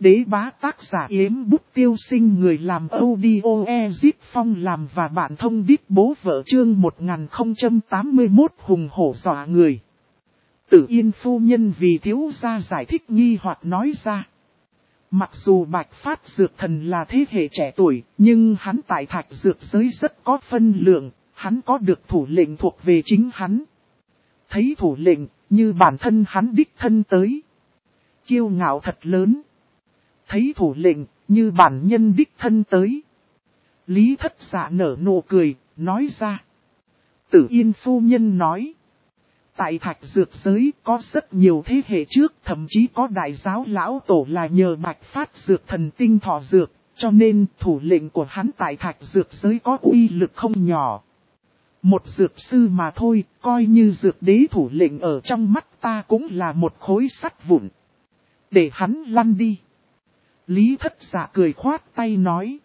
Đế bá tác giả Yếm Bút Tiêu Sinh, người làm audio Ezip Phong làm và bạn thông đít bố vợ, chương 1081 hùng hổ dọa người. Tử Yên phu nhân vì thiếu gia giải thích nghi hoặc nói ra. Mặc dù Bạch Phát Dược Thần là thế hệ trẻ tuổi, nhưng hắn tại thạch dược giới rất có phân lượng, hắn có được thủ lệnh thuộc về chính hắn. Thấy thủ lệnh, như bản thân hắn đích thân tới. Kiêu ngạo thật lớn. Thấy thủ lệnh, như bản nhân đích thân tới. Lý Thất Dạ nở nụ cười, nói ra. Tử Yên phu nhân nói. Tại thạch dược giới có rất nhiều thế hệ trước, thậm chí có đại giáo lão tổ là nhờ Bạch Phát Dược Thần tinh thọ dược, cho nên thủ lệnh của hắn tại thạch dược giới có uy lực không nhỏ. Một dược sư mà thôi, coi như dược đế thủ lệnh ở trong mắt ta cũng là một khối sắt vụn. Để hắn lăn đi. Lý Thất Dạ cười khoát tay nói.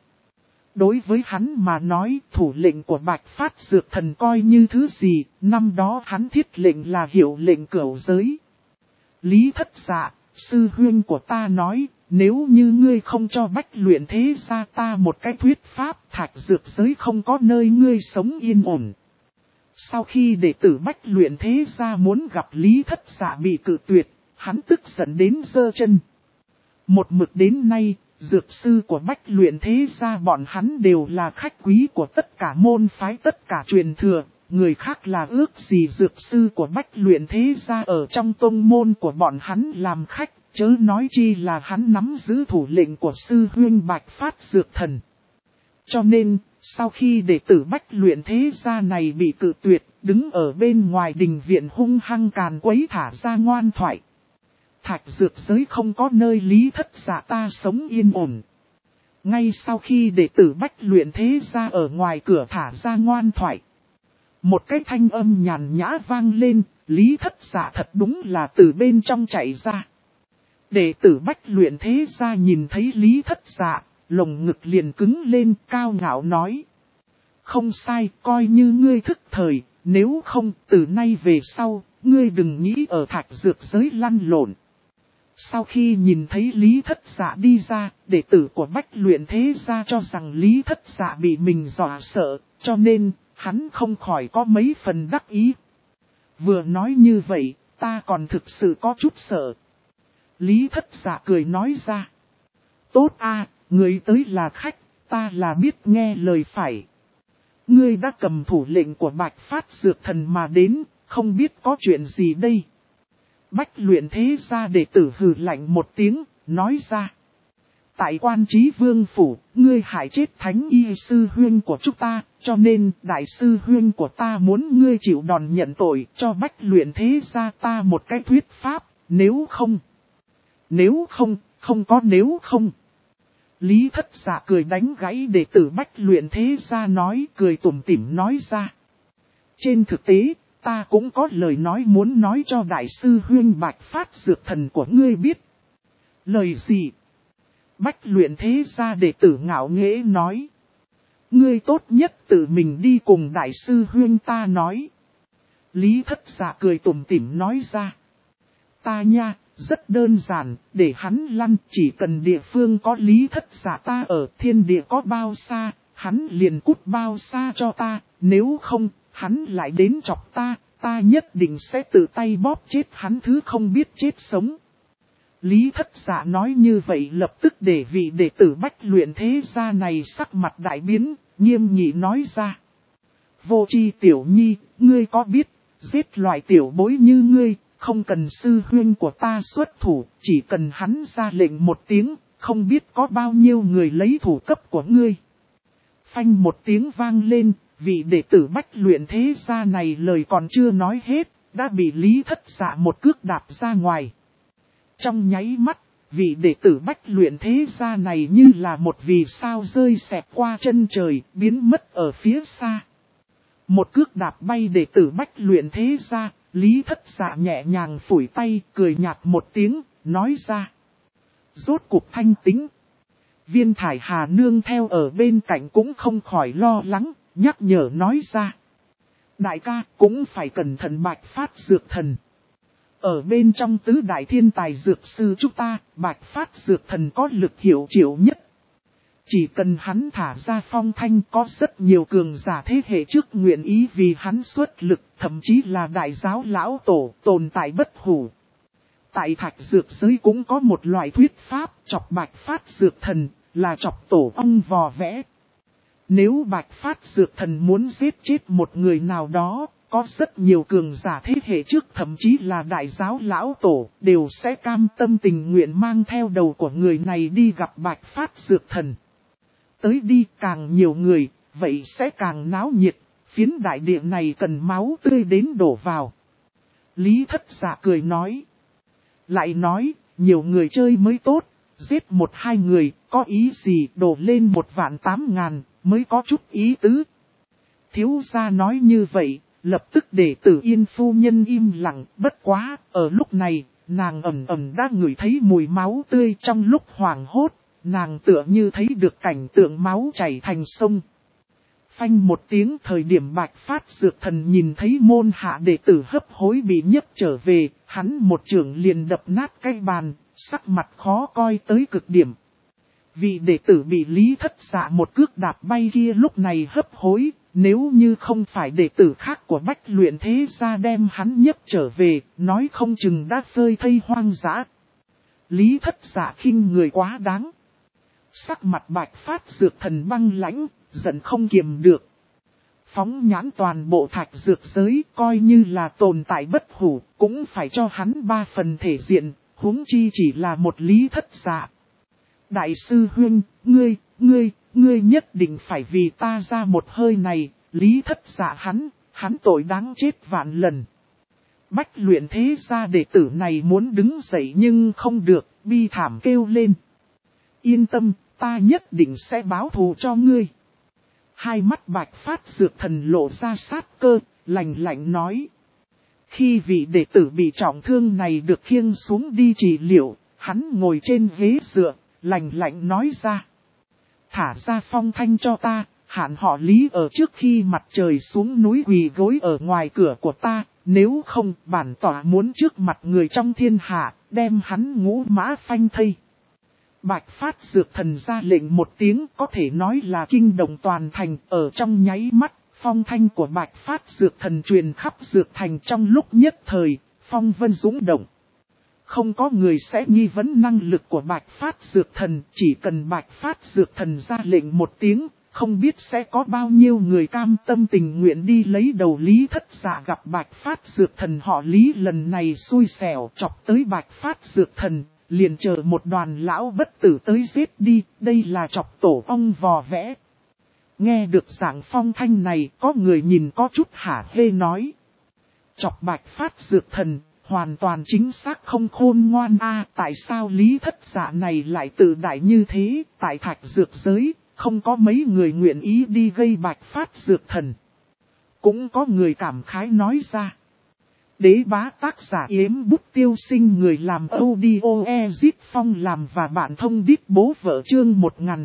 Đối với hắn mà nói, thủ lệnh của Bạch Phát Dược Thần coi như thứ gì, năm đó hắn thiết lệnh là hiệu lệnh cửu giới. Lý Thất Dạ, sư huynh của ta nói, nếu như ngươi không cho Bách luyện thế ra ta một cái thuyết pháp, thạch dược giới không có nơi ngươi sống yên ổn. Sau khi đệ tử Bách luyện thế ra muốn gặp Lý Thất Dạ bị cự tuyệt, hắn tức giận đến giơ chân. Một mực đến nay, dược sư của Bách luyện thế gia bọn hắn đều là khách quý của tất cả môn phái, tất cả truyền thừa, người khác là ước gì dược sư của Bách luyện thế gia ở trong tông môn của bọn hắn làm khách, chớ nói chi là hắn nắm giữ thủ lệnh của sư huynh Bạch Phát Dược Thần. Cho nên, sau khi đệ tử Bách luyện thế gia này bị cự tuyệt, đứng ở bên ngoài đình viện hung hăng càn quấy thả ra ngoan thoại. Thạch dược giới không có nơi Lý Thất Dạ ta sống yên ổn. Ngay sau khi đệ tử Bách luyện thế gia ở ngoài cửa thả ra ngoan thoại. Một cái thanh âm nhàn nhã vang lên, Lý Thất Dạ thật đúng là từ bên trong chạy ra. Đệ tử Bách luyện thế gia nhìn thấy Lý Thất Dạ, lồng ngực liền cứng lên, cao ngạo nói. Không sai, coi như ngươi thức thời, nếu không từ nay về sau, ngươi đừng nghĩ ở thạch dược giới lăn lộn. Sau khi nhìn thấy Lý Thất Dạ đi ra, đệ tử của Bách luyện thế gia cho rằng Lý Thất Dạ bị mình dọa sợ, cho nên hắn không khỏi có mấy phần đắc ý. Vừa nói như vậy, ta còn thực sự có chút sợ. Lý Thất Dạ cười nói ra. Tốt a, người tới là khách, ta là biết nghe lời phải. Ngươi đã cầm thủ lệnh của Bạch Phát Dược Thần mà đến, không biết có chuyện gì đây. Bách luyện thế gia đệ tử hừ lạnh một tiếng, nói ra. Tại Quan Chí Vương phủ, ngươi hại chết thánh y sư huynh của chúng ta, cho nên đại sư huynh của ta muốn ngươi chịu đòn nhận tội, cho Bách luyện thế gia ta một cái thuyết pháp, nếu không, không có nếu không. Lý Thất Dạ cười đánh gãy đệ tử Bách luyện thế gia nói, cười tủm tỉm nói ra. Trên thực tế, ta cũng có lời nói muốn nói cho đại sư huynh Bạch Phát Dược Thần của ngươi biết. Lời gì? Bách luyện thế gia đệ tử ngạo nghễ nói. Ngươi tốt nhất tự mình đi cùng đại sư huynh ta nói. Lý Thất Dạ cười tủm tỉm nói ra. Ta nha, rất đơn giản, để hắn lăn, chỉ cần địa phương có Lý Thất Dạ ta ở, thiên địa có bao xa, hắn liền cút bao xa cho ta, nếu không, hắn lại đến chọc ta, ta nhất định sẽ tự tay bóp chết hắn thứ không biết chết sống. Lý Thất Dạ nói như vậy lập tức để vị đệ tử Bách luyện thế gia này sắc mặt đại biến, nghiêm nghị nói ra. Vô tri tiểu nhi, ngươi có biết, giết loại tiểu bối như ngươi, không cần sư huynh của ta xuất thủ, chỉ cần hắn ra lệnh một tiếng, không biết có bao nhiêu người lấy thủ cấp của ngươi. Phanh một tiếng vang lên, vị đệ tử Bách luyện thế gia này lời còn chưa nói hết, đã bị Lý Thất Dạ một cước đạp ra ngoài. Trong nháy mắt, vị đệ tử Bách luyện thế gia này như là một vì sao rơi xẹt qua chân trời, biến mất ở phía xa. Một cước đạp bay đệ tử Bách luyện thế gia, Lý Thất Dạ nhẹ nhàng phủi tay, cười nhạt một tiếng, nói ra. Rốt cuộc thanh tính. Viên Thải Hà nương theo ở bên cạnh cũng không khỏi lo lắng, nhắc nhở nói ra. Đại ca cũng phải cẩn thận Bạch Phát Dược Thần. Ở bên trong tứ đại thiên tài dược sư chúng ta, Bạch Phát dược thần có lực hiệu triệu nhất. Chỉ cần hắn thả ra Phong Thanh có rất nhiều cường giả thế hệ trước nguyện ý vì hắn xuất lực, thậm chí là đại giáo lão tổ tồn tại bất hủ. Tại thạch dược giới cũng có một loại thuyết pháp chọc Bạch Phát dược thần, là chọc tổ ong vò vẽ. Nếu Bạch Phát dược thần muốn giết chết một người nào đó, có rất nhiều cường giả thế hệ trước thậm chí là đại giáo lão tổ đều sẽ cam tâm tình nguyện mang theo đầu của người này đi gặp Bạch Phát dược thần. Tới đi càng nhiều người, vậy sẽ càng náo nhiệt, phiến đại địa này cần máu tươi đến đổ vào. Lý Thất Dạ cười nói. Lại nói, nhiều người chơi mới tốt, giết 1-2 người, có ý gì đổ lên 1.800.000, mới có chút ý tứ. Thiếu gia nói như vậy, lập tức để Tử Yên phu nhân im lặng, bất quá, ở lúc này, nàng ẩn ẩn đã ngửi thấy mùi máu tươi trong lúc hoảng hốt, nàng tựa như thấy được cảnh tượng máu chảy thành sông. Phanh một tiếng thời điểm Bạch Phát dược thần nhìn thấy môn hạ đệ tử hấp hối bị nhấc trở về, hắn một chưởng liền đập nát cái bàn, sắc mặt khó coi tới cực điểm. Vị đệ tử bị Lý Thất Dạ một cước đạp bay kia lúc này hấp hối, nếu như không phải đệ tử khác của Bách Luyện Thế Gia đem hắn nhấc trở về, nói không chừng đã phơi thây hoang dã. Lý Thất Dạ khinh người quá đáng. Sắc mặt Bạch Phát dược thần băng lãnh, giận không kiềm được. Phóng nhãn toàn bộ thạch dược giới coi như là tồn tại bất hủ, cũng phải cho hắn 3 phần thể diện, huống chi chỉ là một Lý Thất Dạ. Đại sư huynh, ngươi nhất định phải vì ta ra một hơi này, Lý Thất Dạ hắn tội đáng chết vạn lần. Bách Luyện Thế Gia đệ tử này muốn đứng dậy nhưng không được, bi thảm kêu lên. Yên tâm, ta nhất định sẽ báo thù cho ngươi. Hai mắt Bạch Phát dược thần lộ ra sát cơ, lạnh lạnh nói. Khi vị đệ tử bị trọng thương này được khiêng xuống đi trị liệu, hắn ngồi trên ghế dựa, lạnh lạnh nói ra. Thả ra Phong Thanh cho ta, hạn họ Lý ở trước khi mặt trời xuống núi quỳ gối ở ngoài cửa của ta, nếu không bản tỏa muốn trước mặt người trong thiên hạ, đem hắn ngũ mã phanh thây. Bạch Phát dược thần ra lệnh một tiếng có thể nói là kinh động toàn thành, ở trong nháy mắt, phong thanh của Bạch Phát dược thần truyền khắp dược thành trong lúc nhất thời, phong vân dũng động. Không có người sẽ nghi vấn năng lực của Bạch Phát dược thần, chỉ cần Bạch Phát dược thần ra lệnh một tiếng, không biết sẽ có bao nhiêu người cam tâm tình nguyện đi lấy đầu Lý Thất Dạ gặp Bạch Phát dược thần họ Lý lần này xui xẻo chọc tới Bạch Phát dược thần. Liền chờ một đoàn lão bất tử tới giết đi, đây là chọc tổ ong vò vẽ. Nghe được giảng phong thanh này, có người nhìn có chút hả hê nói. Chọc Bạch Phát dược thần, hoàn toàn chính xác không khôn ngoan tại sao Lý Thất Dạ này lại tự đại như thế, tại thạch dược giới, không có mấy người nguyện ý đi gây Bạch Phát dược thần. Cũng có người cảm khái nói ra. Đế bá tác giả Yếm Bút Tiêu Sinh người làm audio Ezit Phong làm và bạn thông đít bố vợ chương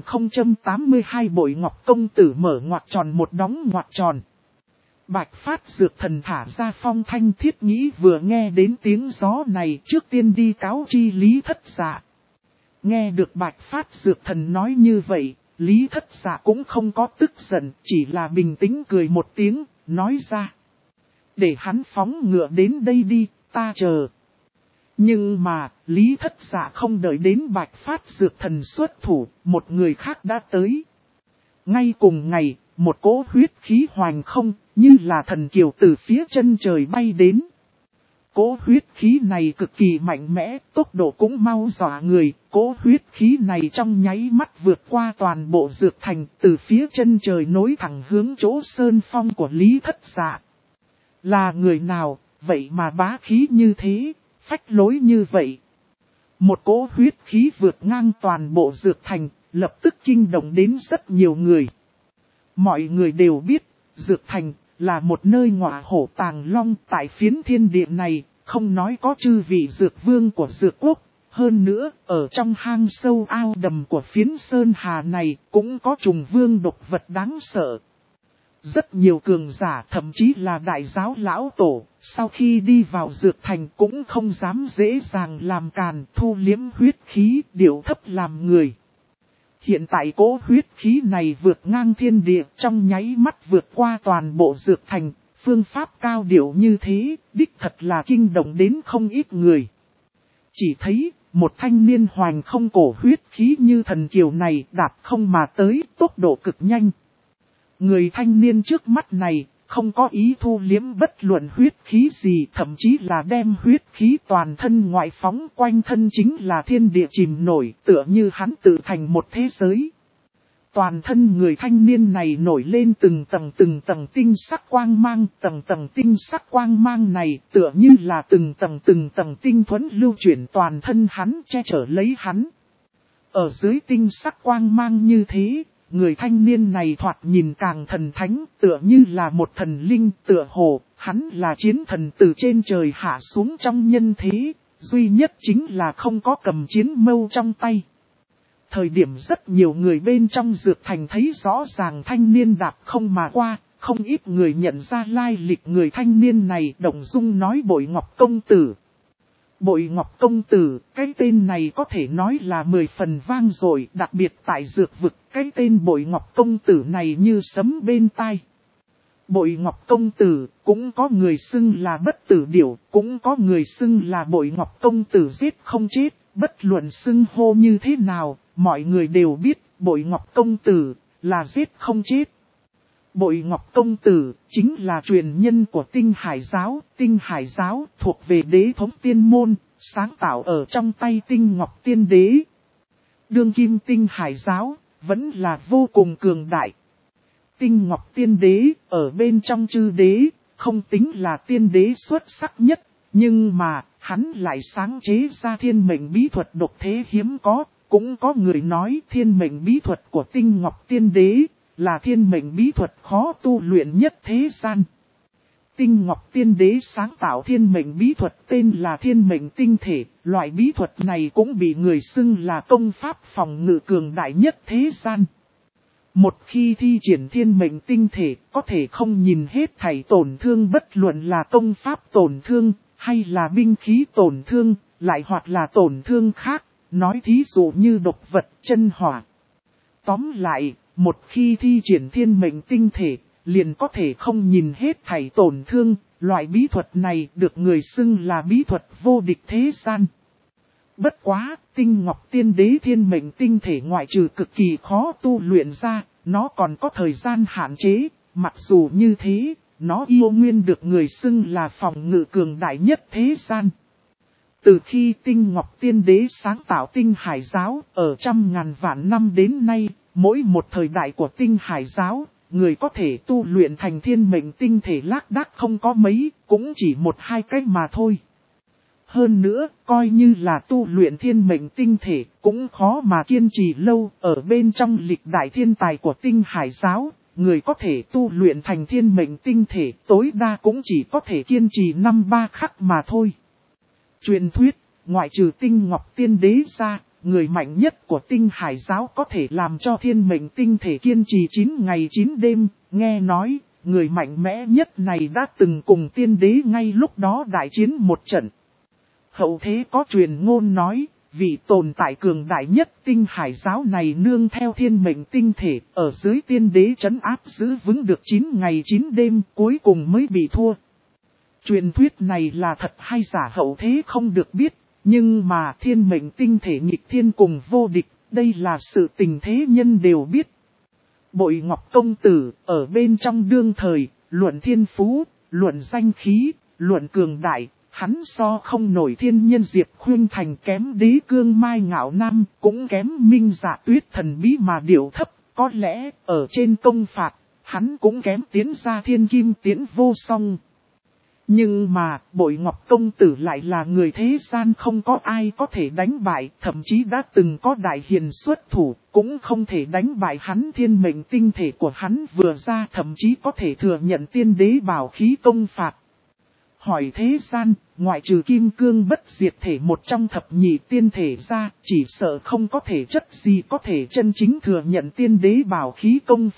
1082 bội ngọc công tử mở ngoặc tròn một đóng ngoặc tròn. Bạch Phát dược thần thả ra Phong Thanh Thiết Nghĩ vừa nghe đến tiếng gió này trước tiên đi cáo chi Lý Thất Dạ. Nghe được Bạch Phát dược thần nói như vậy, Lý Thất Dạ cũng không có tức giận, chỉ là bình tĩnh cười một tiếng, nói ra. Để hắn phóng ngựa đến đây đi, ta chờ. Nhưng mà, Lý Thất Dạ không đợi đến Bạch Phát dược thần xuất thủ, một người khác đã tới. Ngay cùng ngày, một cỗ huyết khí hoành không, như là thần kiều từ phía chân trời bay đến. Cỗ huyết khí này cực kỳ mạnh mẽ, tốc độ cũng mau dọa người, cỗ huyết khí này trong nháy mắt vượt qua toàn bộ dược thành, từ phía chân trời nối thẳng hướng chỗ sơn phong của Lý Thất Dạ. Là người nào, vậy mà bá khí như thế, phách lối như vậy. Một cỗ huyết khí vượt ngang toàn bộ dược thành, lập tức kinh động đến rất nhiều người. Mọi người đều biết, dược thành là một nơi ngọa hổ tàng long tại phiến thiên địa này, không nói có chư vị dược vương của dược quốc. Hơn nữa, ở trong hang sâu ao đầm của phiến sơn hà này, cũng có trùng vương độc vật đáng sợ. Rất nhiều cường giả thậm chí là đại giáo lão tổ, sau khi đi vào dược thành cũng không dám dễ dàng làm càn, thu liếm huyết khí, điệu thấp làm người. Hiện tại cỗ huyết khí này vượt ngang thiên địa, trong nháy mắt vượt qua toàn bộ dược thành, phương pháp cao điệu như thế, đích thật là kinh động đến không ít người. Chỉ thấy, một thanh niên hoành không cổ huyết khí như thần kiều này đạp không mà tới, tốc độ cực nhanh. Người thanh niên trước mắt này, không có ý thu liếm bất luận huyết khí gì, thậm chí là đem huyết khí toàn thân ngoại phóng, quanh thân chính là thiên địa chìm nổi, tựa như hắn tự thành một thế giới. Toàn thân người thanh niên này nổi lên từng tầng tinh sắc quang mang, tầng tinh sắc quang mang này tựa như là từng tầng tinh thuẫn lưu chuyển toàn thân hắn, che chở lấy hắn. Ở dưới tinh sắc quang mang như thế, người thanh niên này thoạt nhìn càng thần thánh, tựa như là một thần linh, tựa hồ, hắn là chiến thần từ trên trời hạ xuống trong nhân thế, duy nhất chính là không có cầm chiến mâu trong tay. Thời điểm rất nhiều người bên trong dược thành thấy rõ ràng thanh niên đạp không mà qua, không ít người nhận ra lai lịch người thanh niên này. Động dung nói Bội Ngọc Công Tử. Bội Ngọc Công Tử, cái tên này có thể nói là 10 phần vang dội, đặc biệt tại dược vực, cái tên Bội Ngọc Công Tử này như sấm bên tai. Bội Ngọc Công Tử, cũng có người xưng là bất tử điểu, cũng có người xưng là Bội Ngọc Công Tử giết không chết, bất luận xưng hô như thế nào, mọi người đều biết, Bội Ngọc Công Tử, là giết không chết. Bội Ngọc Công Tử, chính là truyền nhân của Tinh Hải giáo thuộc về đế thống tiên môn, sáng tạo ở trong tay Tinh Ngọc Tiên Đế. Đương kim Tinh Hải giáo, vẫn là vô cùng cường đại. Tinh Ngọc Tiên Đế, ở bên trong chư đế, không tính là tiên đế xuất sắc nhất, nhưng mà, hắn lại sáng chế ra thiên mệnh bí thuật độc thế hiếm có, cũng có người nói thiên mệnh bí thuật của Tinh Ngọc Tiên Đế, là thiên mệnh bí thuật khó tu luyện nhất thế gian. Tinh Ngọc Tiên Đế sáng tạo thiên mệnh bí thuật tên là thiên mệnh tinh thể, loại bí thuật này cũng bị người xưng là công pháp phòng ngự cường đại nhất thế gian. Một khi thi triển thiên mệnh tinh thể, có thể không nhìn hết thảy tổn thương bất luận là công pháp tổn thương, hay là binh khí tổn thương, lại hoặc là tổn thương khác, nói thí dụ như độc vật, chân hỏa. Tóm lại, một khi thi triển thiên mệnh tinh thể, liền có thể không nhìn hết thảy tổn thương, loại bí thuật này được người xưng là bí thuật vô địch thế gian. Bất quá, Tinh Ngọc Tiên Đế thiên mệnh tinh thể ngoại trừ cực kỳ khó tu luyện ra, nó còn có thời gian hạn chế, mặc dù như thế, nó yêu nguyên được người xưng là phòng ngự cường đại nhất thế gian. Từ khi Tinh Ngọc Tiên Đế sáng tạo Tinh Hải giáo, ở trăm ngàn vạn năm đến nay, mỗi một thời đại của Tinh Hải giáo, người có thể tu luyện thành thiên mệnh tinh thể lác đác không có mấy, cũng chỉ một hai cách mà thôi. Hơn nữa, coi như là tu luyện thiên mệnh tinh thể, cũng khó mà kiên trì lâu, ở bên trong lịch đại thiên tài của Tinh Hải giáo, người có thể tu luyện thành thiên mệnh tinh thể, tối đa cũng chỉ có thể kiên trì 5-3 khắc mà thôi. Truyền thuyết, ngoại trừ Tinh Ngọc Tiên Đế ra, người mạnh nhất của Tinh Hải giáo có thể làm cho thiên mệnh tinh thể kiên trì 9 ngày 9 đêm, nghe nói, người mạnh mẽ nhất này đã từng cùng tiên đế ngay lúc đó đại chiến một trận. Hậu thế có truyền ngôn nói, vị tồn tại cường đại nhất Tinh Hải giáo này nương theo thiên mệnh tinh thể, ở dưới tiên đế trấn áp giữ vững được 9 ngày 9 đêm, cuối cùng mới bị thua. Truyền thuyết này là thật hay giả hậu thế không được biết, nhưng mà thiên mệnh tinh thể nghịch thiên cùng vô địch, đây là sự tình thế nhân đều biết. Bội Ngọc Công Tử, ở bên trong đương thời, luận thiên phú, luận danh khí, luận cường đại, hắn so không nổi thiên nhân Diệp Khuyên Thành, kém đế cương Mai Ngạo Nam, cũng kém Minh Dạ Tuyết thần bí mà điệu thấp, có lẽ ở trên công phạt, hắn cũng kém tiến ra thiên kim tiễn vô song. Nhưng mà, Bội Ngọc Công Tử lại là người thế gian không có ai có thể đánh bại, thậm chí đã từng có đại hiền xuất thủ, cũng không thể đánh bại hắn. Thiên mệnh tinh thể của hắn vừa ra thậm chí có thể thừa nhận tiên đế bảo khí công phạt. Hỏi thế gian, ngoại trừ kim cương bất diệt thể một trong thập nhị tiên thể ra, chỉ sợ không có thể chất gì có thể chân chính thừa nhận tiên đế bảo khí công phạt.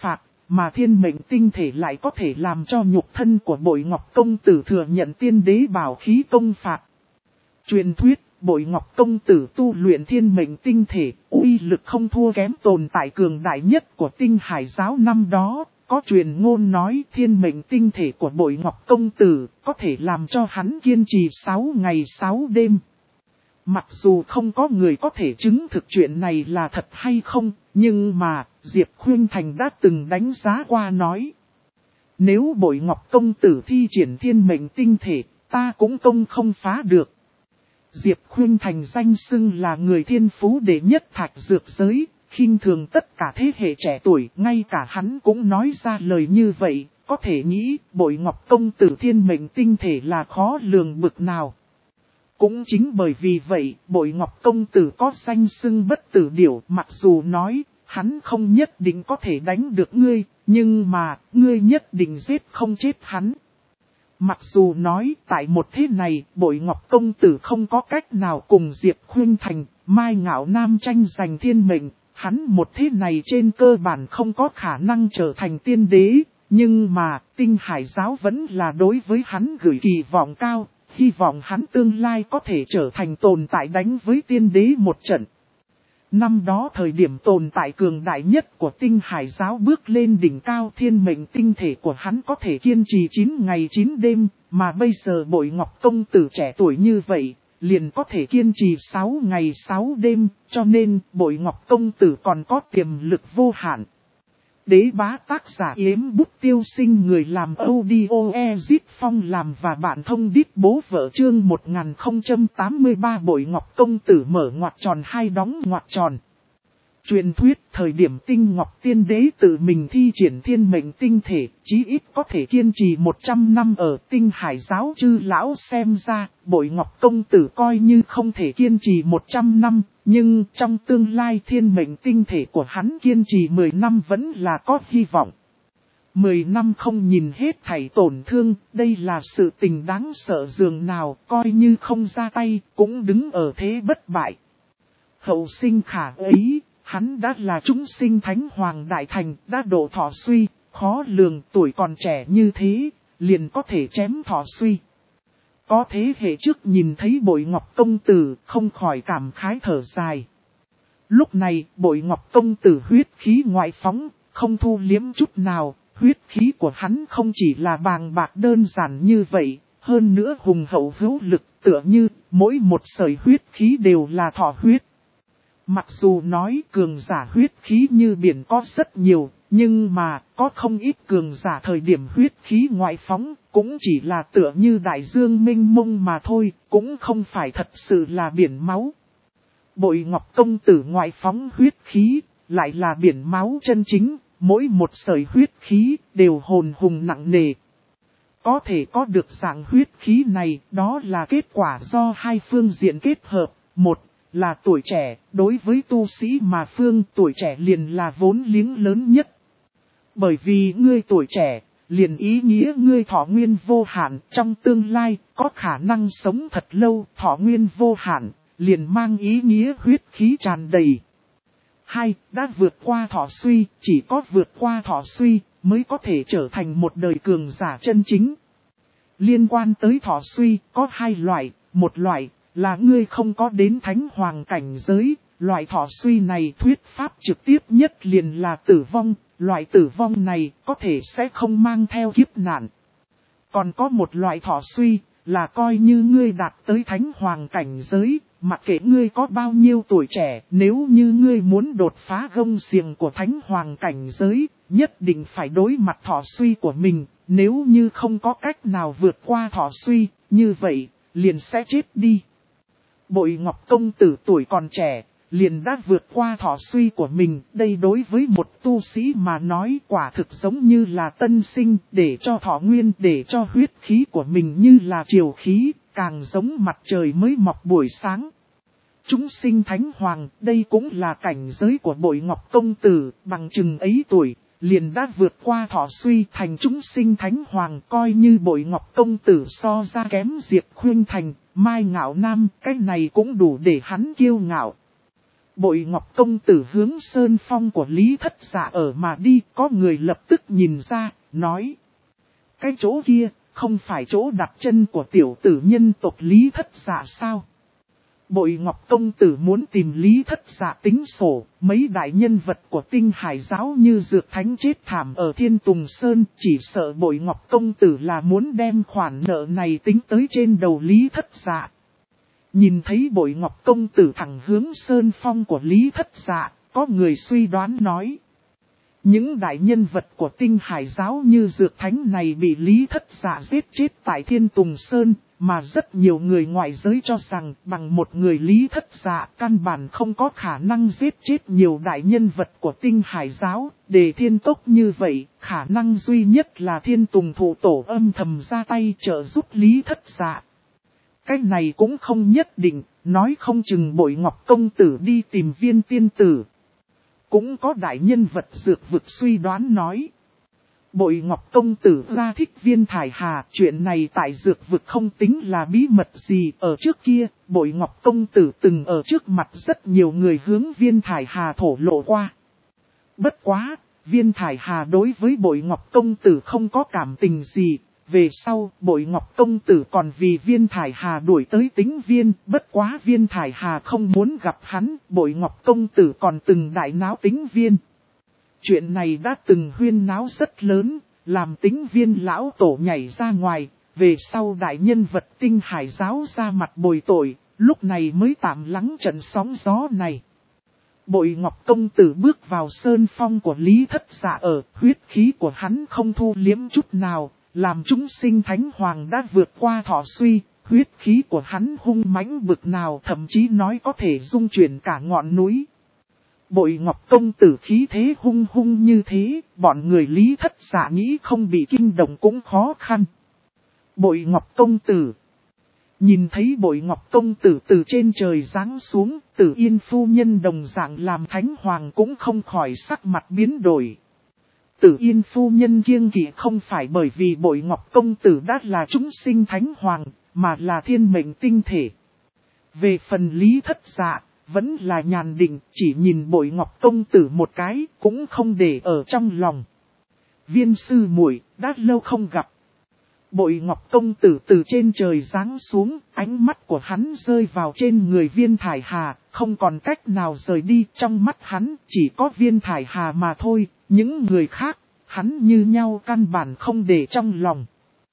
mà thiên mệnh tinh thể lại có thể làm cho nhục thân của Bội Ngọc Công Tử thừa nhận tiên đế bảo khí công phạt. Truyền thuyết, Bội Ngọc Công Tử tu luyện thiên mệnh tinh thể, uy lực không thua kém tồn tại cường đại nhất của Tinh Hải giáo năm đó. Có truyền ngôn nói thiên mệnh tinh thể của Bội Ngọc Công Tử có thể làm cho hắn kiên trì 6 ngày 6 đêm. Mặc dù không có người có thể chứng thực chuyện này là thật hay không, nhưng mà Diệp Khuynh Thành đã từng đánh giá qua nói. Nếu Bội Ngọc Công Tử thi triển thiên mệnh tinh thể, ta cũng công không phá được. Diệp Khuynh Thành danh xưng là người thiên phú đệ nhất thạch dược giới, khinh thường tất cả thế hệ trẻ tuổi, ngay cả hắn cũng nói ra lời như vậy, có thể nghĩ Bội Ngọc Công Tử thiên mệnh tinh thể là khó lường bực nào. Cũng chính bởi vì vậy, Bội Ngọc Công Tử có danh xưng bất tử điểu, mặc dù nói, hắn không nhất định có thể đánh được ngươi, nhưng mà, ngươi nhất định giết không chết hắn. Mặc dù nói, tại một thế này, Bội Ngọc Công Tử không có cách nào cùng Diệp Khuynh Thành, Mai Ngạo Nam tranh giành thiên mệnh, hắn một thế này trên cơ bản không có khả năng trở thành tiên đế, nhưng mà, Tinh Hải giáo vẫn là đối với hắn gửi kỳ vọng cao. Hy vọng hắn tương lai có thể trở thành tồn tại đánh với tiên đế một trận. Năm đó thời điểm tồn tại cường đại nhất của Tinh Hải giáo bước lên đỉnh cao, thiên mệnh tinh thể của hắn có thể kiên trì 9 ngày 9 đêm, mà bây giờ Bội Ngọc Công Tử trẻ tuổi như vậy, liền có thể kiên trì 6 ngày 6 đêm, cho nên Bội Ngọc Công Tử còn có tiềm lực vô hạn. Đế bá tác giả Yếm Bút Tiêu Sinh, người làm audio Ezit Phong làm và bạn thông đít bố vợ chương 1083 Bội Ngọc Công Tử mở ngoặc tròn hai đóng ngoặc tròn. Truyền thuyết thời điểm Tinh Ngọc Tiên Đế tự mình thi triển thiên mệnh tinh thể, chí ít có thể kiên trì 100 năm ở Tinh Hải giáo chư lão xem ra, Bội Ngọc Công Tử coi như không thể kiên trì 100 năm, nhưng trong tương lai thiên mệnh tinh thể của hắn kiên trì 10 năm vẫn là có hy vọng. 10 năm không nhìn hết thảy tổn thương, đây là sự tình đáng sợ dường nào, coi như không ra tay, cũng đứng ở thế bất bại. Hậu sinh khả ấy. Hắn đã là chúng sinh thánh hoàng đại thành, đã độ thọ suy, khó lường, tuổi còn trẻ như thế, liền có thể chém thọ suy. Có thế hệ trước nhìn thấy Bội Ngọc Công Tử, không khỏi cảm khái thở dài. Lúc này, Bội Ngọc Công Tử huyết khí ngoại phóng, không thu liếm chút nào, huyết khí của hắn không chỉ là bàng bạc đơn giản như vậy, hơn nữa hùng hậu hữu lực, tựa như mỗi một sợi huyết khí đều là thọ huyết. Mặc dù nói cường giả huyết khí như biển có rất nhiều, nhưng mà có không ít cường giả thời điểm huyết khí ngoại phóng, cũng chỉ là tựa như đại dương mênh mông mà thôi, cũng không phải thật sự là biển máu. Bội Ngọc Công Tử ngoại phóng huyết khí, lại là biển máu chân chính, mỗi một sợi huyết khí đều hồn hùng nặng nề. Có thể có được dạng huyết khí này, đó là kết quả do hai phương diện kết hợp. Một là tuổi trẻ, đối với tu sĩ mà phương tuổi trẻ liền là vốn liếng lớn nhất. Bởi vì ngươi tuổi trẻ, liền ý nghĩa ngươi thọ nguyên vô hạn, trong tương lai có khả năng sống thật lâu, thọ nguyên vô hạn, liền mang ý nghĩa huyết khí tràn đầy. Hai, đã vượt qua thọ suy, chỉ có vượt qua thọ suy mới có thể trở thành một đời cường giả chân chính. Liên quan tới thọ suy, có hai loại, một loại là ngươi không có đến thánh hoàng cảnh giới, loại thọ suy này thuyết pháp trực tiếp nhất liền là tử vong, loại tử vong này có thể sẽ không mang theo kiếp nạn. Còn có một loại thọ suy, là coi như ngươi đạt tới thánh hoàng cảnh giới, mặc kệ ngươi có bao nhiêu tuổi trẻ, nếu như ngươi muốn đột phá gông xiềng của thánh hoàng cảnh giới, nhất định phải đối mặt thọ suy của mình, nếu như không có cách nào vượt qua thọ suy, như vậy, liền sẽ chết đi. Bội Ngọc Công Tử tuổi còn trẻ, liền đã vượt qua thọ suy của mình, đây đối với một tu sĩ mà nói quả thực giống như là tân sinh, để cho thọ nguyên, để cho huyết khí của mình như là triều khí, càng giống mặt trời mới mọc buổi sáng. Chúng sinh thánh hoàng, đây cũng là cảnh giới của Bội Ngọc Công Tử, bằng chừng ấy tuổi, liền đã vượt qua thọ suy thành chúng sinh thánh hoàng, coi như Bội Ngọc Công Tử so ra kém Diệp Khuynh Thành, Mai Ngạo Nam, cái này cũng đủ để hắn kiêu ngạo. Bội Ngọc công tử hướng sơn phong của Lý Thất Dạ ở mà đi, có người lập tức nhìn ra, nói. Cái chỗ kia, không phải chỗ đặt chân của tiểu tử nhân tộc Lý Thất Dạ sao? Bội Ngọc công tử muốn tìm Lý Thất Dạ tính sổ, mấy đại nhân vật của Tinh Hải giáo như Dược Thánh chết thảm ở Thiên Tùng Sơn, chỉ sợ Bội Ngọc công tử là muốn đem khoản nợ này tính tới trên đầu Lý Thất Dạ. Nhìn thấy Bội Ngọc công tử thẳng hướng sơn phong của Lý Thất Dạ, có người suy đoán nói. Những đại nhân vật của Tinh Hải giáo như Dược Thánh này bị Lý Thất Dạ giết chết tại Thiên Tùng Sơn, mà rất nhiều người ngoại giới cho rằng bằng một người Lý Thất Dạ căn bản không có khả năng giết chết nhiều đại nhân vật của Tinh Hải giáo. Để thiên tốc như vậy, khả năng duy nhất là Thiên Tùng Thụ Tổ âm thầm ra tay trợ giúp Lý Thất Dạ. Cái này cũng không nhất định, nói không chừng Bội Ngọc công tử đi tìm Viên tiên tử. Cũng có đại nhân vật dược vực suy đoán nói. Bội Ngọc công tử ra thích Viên Thải Hà, chuyện này tại dược vực không tính là bí mật gì. Ở trước kia, Bội Ngọc công tử từng ở trước mặt rất nhiều người hướng Viên Thải Hà thổ lộ qua. Bất quá, Viên Thải Hà đối với Bội Ngọc công tử không có cảm tình gì. Về sau, Bội Ngọc công tử còn vì Viên Thải Hà đuổi tới Tĩnh Viên, bất quá Viên Thải Hà không muốn gặp hắn, Bội Ngọc công tử còn từng đại náo Tĩnh Viên. Chuyện này đã từng huyên náo rất lớn, làm Tĩnh Viên lão tổ nhảy ra ngoài, về sau đại nhân vật Tinh Hải giáo ra mặt bồi tội, lúc này mới tạm lắng trận sóng gió này. Bội Ngọc công tử bước vào sơn phong của Lý Thất Dạ ở, huyết khí của hắn không thu liếm chút nào. Làm chúng sinh thánh hoàng đã vượt qua thọ suy, huyết khí của hắn hung mãnh bực nào thậm chí nói có thể dung chuyển cả ngọn núi. Bội Ngọc công tử khí thế hung hung như thế, bọn người Lý Thất Dạ nghĩ không bị kinh động cũng khó khăn. Bội Ngọc công tử. Nhìn thấy Bội Ngọc công tử từ trên trời giáng xuống, Tử Yên phu nhân đồng dạng làm thánh hoàng cũng không khỏi sắc mặt biến đổi. Tử Yên phu nhân kiêng kỵ không phải bởi vì Bội Ngọc công tử đã là chúng sinh thánh hoàng, mà là thiên mệnh tinh thể. Về phần Lý Thất Dạ, vẫn là nhàn định, chỉ nhìn Bội Ngọc công tử một cái, cũng không để ở trong lòng. Viên sư muội đã lâu không gặp. Bội Ngọc công tử từ trên trời giáng xuống, ánh mắt của hắn rơi vào trên người Viên Thải Hà, không còn cách nào rời đi, trong mắt hắn chỉ có Viên Thải Hà mà thôi, những người khác, hắn như nhau căn bản không để trong lòng.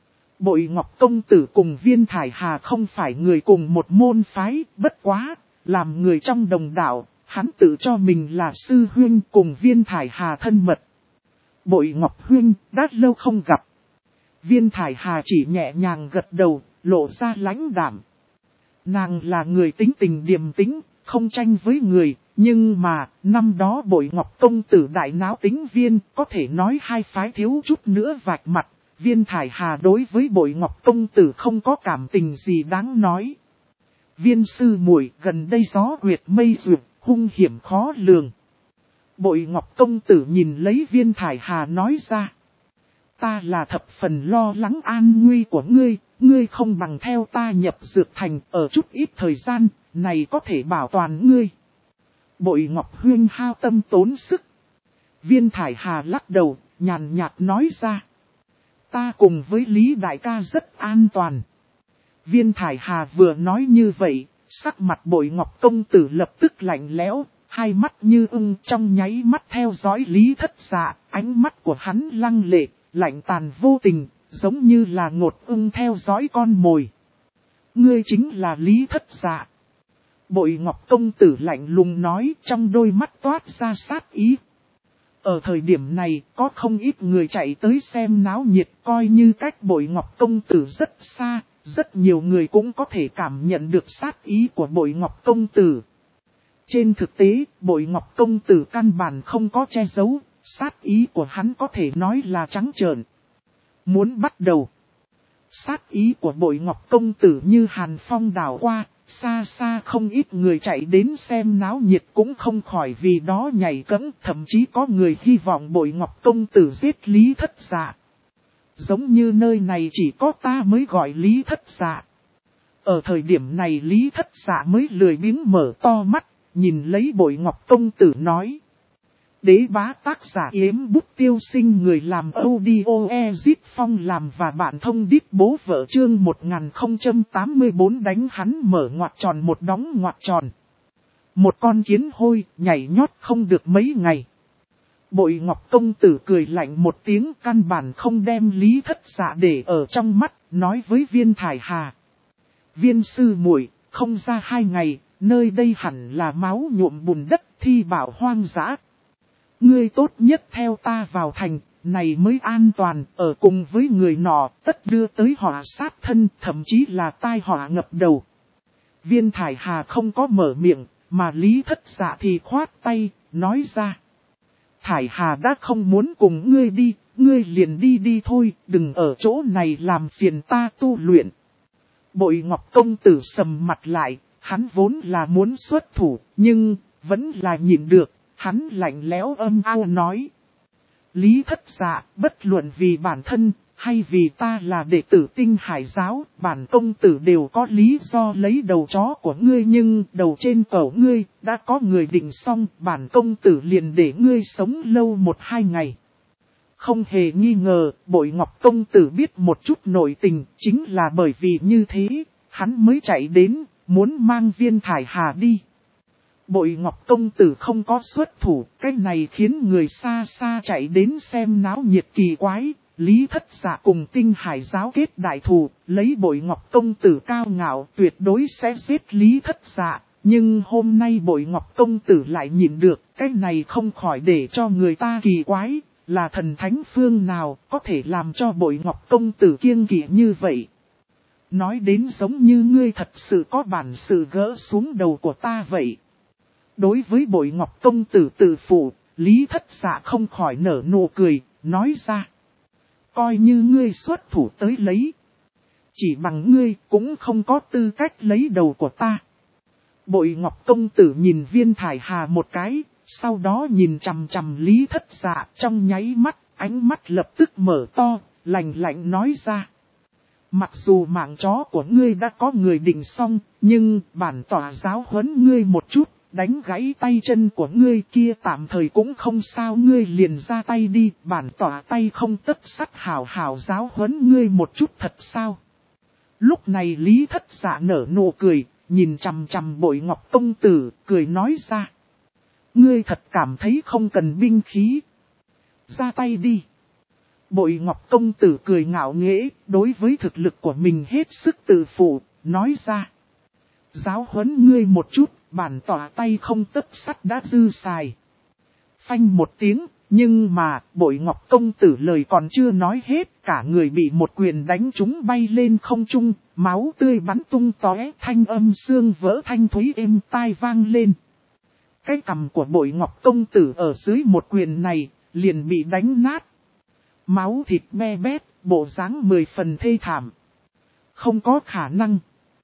Bội Ngọc công tử cùng Viên Thải Hà không phải người cùng một môn phái, bất quá, làm người trong đồng đạo, hắn tự cho mình là sư huynh cùng Viên Thải Hà thân mật. Bội Ngọc huynh, đã lâu không gặp. Viên Thải Hà chỉ nhẹ nhàng gật đầu, lộ ra lãnh đạm. Nàng là người tính tình điềm tĩnh, không tranh với người, nhưng mà, năm đó Bội Ngọc công tử đại náo Tĩnh Viên, có thể nói hai phái thiếu chút nữa vạch mặt. Viên Thải Hà đối với Bội Ngọc công tử không có cảm tình gì đáng nói. Viên sư muội gần đây gió quyệt mây rượt, hung hiểm khó lường. Bội Ngọc công tử nhìn lấy Viên Thải Hà nói ra. Ta là thập phần lo lắng an nguy của ngươi, ngươi không bằng theo ta nhập dược thành ở chút ít thời gian, này có thể bảo toàn ngươi. Bội Ngọc huyên hao tâm tốn sức. Viên Thải Hà lắc đầu, nhàn nhạt nói ra. Ta cùng với Lý đại ca rất an toàn. Viên Thải Hà vừa nói như vậy, sắc mặt Bội Ngọc công tử lập tức lạnh lẽo, hai mắt như ưng trong nháy mắt theo dõi Lý Thất Dạ, ánh mắt của hắn lăng lệ, lạnh tàn vô tình, giống như là ngột ưng theo dõi con mồi. Ngươi chính là Lý Thất Dạ. Bội Ngọc công tử lạnh lùng nói, trong đôi mắt toát ra sát ý. Ở thời điểm này, có không ít người chạy tới xem náo nhiệt, coi như cách Bội Ngọc công tử rất xa, rất nhiều người cũng có thể cảm nhận được sát ý của Bội Ngọc công tử. Trên thực tế, Bội Ngọc công tử căn bản không có che giấu, sát ý của hắn có thể nói là trắng trợn. Muốn bắt đầu. Sát ý của Bội Ngọc công tử như hàn phong đảo qua, xa xa không ít người chạy đến xem náo nhiệt cũng không khỏi vì đó nhảy cẫng, thậm chí có người hy vọng Bội Ngọc công tử giết Lý Thất Dạ. Giống như nơi này chỉ có ta mới gọi Lý Thất Dạ. Ở thời điểm này Lý Thất Dạ mới lười biếng mở to mắt, nhìn lấy Bội Ngọc công tử nói. Đế bá tác giả Yếm Bút Tiêu Sinh, người làm audio Ezit Phong làm và bạn thông đít bố vợ, chương 1084 đánh hắn mở ngoặc tròn một đóng ngoặc tròn. Một con kiến hôi nhảy nhót không được mấy ngày. Bội Ngọc công tử cười lạnh một tiếng, căn bản không đem Lý Thất Dạ để ở trong mắt, nói với Viên Thải Hà. Viên sư muội, không ra 2 ngày, nơi đây hẳn là máu nhuộm bùn đất, thi bảo hoang dã. Ngươi tốt nhất theo ta vào thành, này mới an toàn, ở cùng với người nọ, tất đưa tới họa sát thân, thậm chí là tai họa ngập đầu. Viên Thải Hà không có mở miệng, mà Lý Thất Dạ thì khoát tay, nói ra. Thải Hà đã không muốn cùng ngươi đi, ngươi liền đi đi thôi, đừng ở chỗ này làm phiền ta tu luyện. Bội Ngọc công tử sầm mặt lại, hắn vốn là muốn xuất thủ, nhưng vẫn là nhịn được, hắn lạnh lẽo âm ao nói. Lý Thất Dạ, bất luận vì bản thân, hay vì ta là đệ tử Tinh Hải giáo, bản công tử đều có lý do lấy đầu chó của ngươi, nhưng đầu trên cổ ngươi đã có người định xong, bản công tử liền để ngươi sống lâu 1-2 ngày. Không hề nghi ngờ, Bội Ngọc công tử biết một chút nội tình, chính là bởi vì như thế, hắn mới chạy đến, muốn mang Viên Thải Hà đi. Bội Ngọc công tử không có xuất thủ, cái này khiến người xa xa chạy đến xem náo nhiệt kỳ quái. Lý Thất Dạ cùng Tinh Hải giáo kết đại thù, lấy Bội Ngọc công tử cao ngạo tuyệt đối sẽ giết Lý Thất Dạ. Nhưng hôm nay Bội Ngọc công tử lại nhịn được, cái này không khỏi để cho người ta kỳ quái, là thần thánh phương nào có thể làm cho Bội Ngọc công tử kiêng kỵ như vậy. Nói đến giống như ngươi thật sự có bản sự gỡ xuống đầu của ta vậy. Đối với Bội Ngọc công tử tự phụ, Lý Thất Dạ không khỏi nở nụ cười, nói ra. Coi như ngươi xuất thủ tới lấy. Chỉ bằng ngươi cũng không có tư cách lấy đầu của ta. Bội Ngọc công tử nhìn Viên Thải Hà một cái, sau đó nhìn chằm chằm Lý Thất Dạ, trong nháy mắt, ánh mắt lập tức mở to, lạnh lạnh nói ra. Mặc dù mạng chó của ngươi đã có người định xong, nhưng bản tỏa giáo huấn ngươi một chút, đánh gãy tay chân của ngươi kia tạm thời cũng không sao, ngươi liền ra tay đi, bản tỏa tay không tấc sắt hảo hảo giáo huấn ngươi một chút thật sao. Lúc này Lý Thất Dạ nở nụ cười, nhìn chằm chằm Bội Ngọc công tử, cười nói ra. Ngươi thật cảm thấy không cần binh khí. Ra tay đi. Bội Ngọc công tử cười ngạo nghễ, đối với thực lực của mình hết sức tự phụ, nói ra. Giáo huấn ngươi một chút, bản tỏa tay không tấc sắt đã dư xài. Phanh một tiếng, nhưng mà Bội Ngọc công tử lời còn chưa nói hết, cả người bị một quyền đánh trúng bay lên không trung, máu tươi bắn tung tóe, thanh âm xương vỡ thanh thúy êm tai vang lên. Cái cằm của Bội Ngọc công tử ở dưới một quyền này, liền bị đánh nát. Máu thịt me bét, bộ dáng 10 phần thê thảm. Không có khả năng.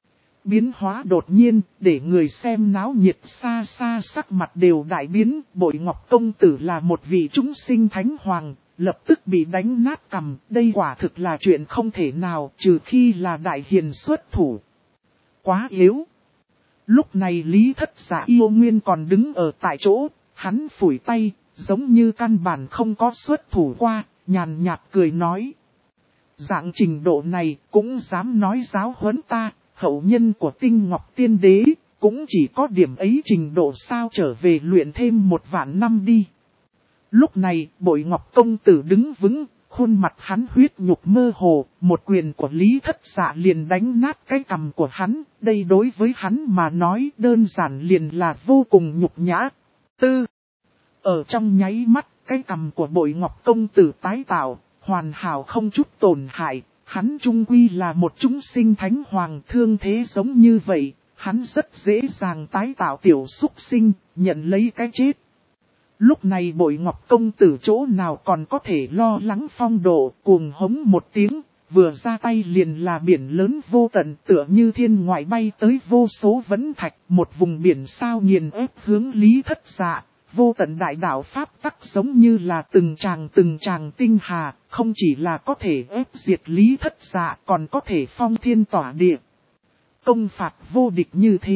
Biến hóa đột nhiên, để người xem náo nhiệt xa xa sắc mặt đều đại biến. Bội Ngọc công tử là một vị chúng sinh thánh hoàng, lập tức bị đánh nát cằm. Đây quả thực là chuyện không thể nào, trừ khi là đại hiền xuất thủ. Quá yếu. Lúc này Lý Thất Dạ yêu nguyên còn đứng ở tại chỗ, hắn phủi tay, giống như căn bản không có xuất thủ qua, nhàn nhạt cười nói. Dạng trình độ này cũng dám nói giáo huấn ta. Hậu nhân của Tinh Ngọc Tiên Đế, cũng chỉ có điểm ấy trình độ sao, trở về luyện thêm 1 vạn năm đi. Lúc này, Bội Ngọc công tử đứng vững, khuôn mặt hắn huyết nhục mơ hồ, một quyền của Lý Thất Dạ liền đánh nát cái cằm của hắn, đây đối với hắn mà nói đơn giản liền là vô cùng nhục nhã. Ở trong nháy mắt, cái cằm của Bội Ngọc công tử tái tạo, hoàn hảo không chút tổn hại. Hắn trung quy là một chúng sinh thánh hoàng, thương thế giống như vậy, hắn rất dễ dàng tái tạo tiểu súc sinh, nhận lấy cái chết. Lúc này Bội Ngọc công tử chỗ nào còn có thể lo lắng phong độ, cuồng hống một tiếng, vừa ra tay liền là biển lớn vô tận, tựa như thiên ngoại bay tới vô số vấn thạch, một vùng biển sao nghiền ép hướng Lý Thất Dạ. Vô tận đại đạo pháp tắc giống như là từng tràng tinh hà, không chỉ là có thể ép diệt Lý Thất Dạ, còn có thể phong thiên tỏa địa. Công phạt vô địch như thế,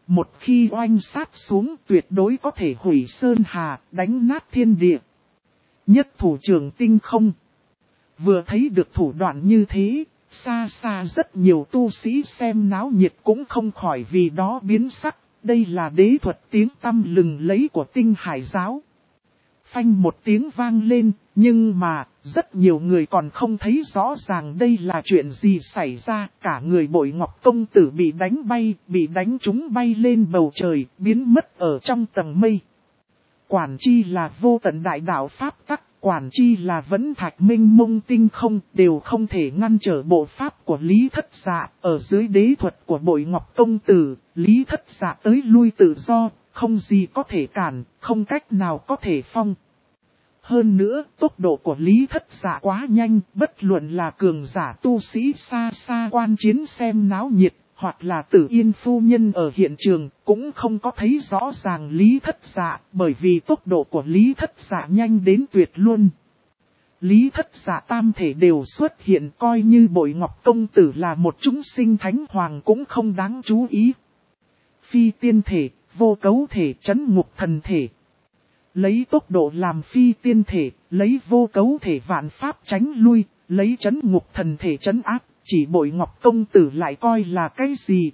một khi oanh sát xuống tuyệt đối có thể hủy sơn hà, đánh nát thiên địa. Nhất thủ trường tinh không. Vừa thấy được thủ đoạn như thế, xa xa rất nhiều tu sĩ xem náo nhiệt cũng không khỏi vì đó biến sắc. Đây là đế thuật tiếng tăm lừng lấy của Tinh Hải giáo. Phanh một tiếng vang lên, nhưng mà, rất nhiều người còn không thấy rõ ràng đây là chuyện gì xảy ra. Cả người Bội Ngọc công tử bị đánh bay, bị đánh trúng bay lên bầu trời, biến mất ở trong tầng mây. Quản chi là vô tận đại đạo pháp tắc, quản chi là vẫn thạch minh mông tinh không, đều không thể ngăn trở bộ pháp của Lý Thất Dạ. Ở dưới đế thuật của Bội Ngọc công tử, Lý Thất Dạ tới lui tự do, không gì có thể cản, không cách nào có thể phong. Hơn nữa, tốc độ của Lý Thất Dạ quá nhanh, bất luận là cường giả tu sĩ xa xa quan chiến xem náo nhiệt, hoặc là Tử Yên phu nhân ở hiện trường, cũng không có thấy rõ ràng Lý Thất Dạ, bởi vì tốc độ của Lý Thất Dạ nhanh đến tuyệt luôn. Lý Thất Dạ tam thể đều xuất hiện, coi như Bội Ngọc công tử là một chúng sinh thánh hoàng cũng không đáng chú ý. Phi tiên thể, vô cấu thể, trấn ngục thần thể. Lấy tốc độ làm phi tiên thể, lấy vô cấu thể vạn pháp tránh lui, lấy trấn ngục thần thể trấn áp, chỉ Bội Ngọc công tử lại coi là cái gì?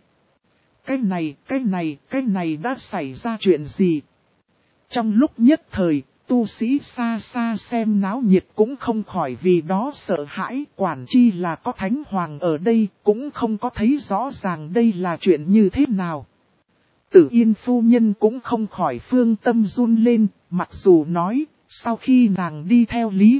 Cái này đã xảy ra chuyện gì? Trong lúc nhất thời, tu sĩ xa xa xem náo nhiệt cũng không khỏi vì đó sợ hãi, quản chi là có thánh hoàng ở đây, cũng không có thấy rõ ràng đây là chuyện như thế nào. Tử Yên phu nhân cũng không khỏi phương tâm run lên, mặc dù nói, sau khi nàng đi theo Lý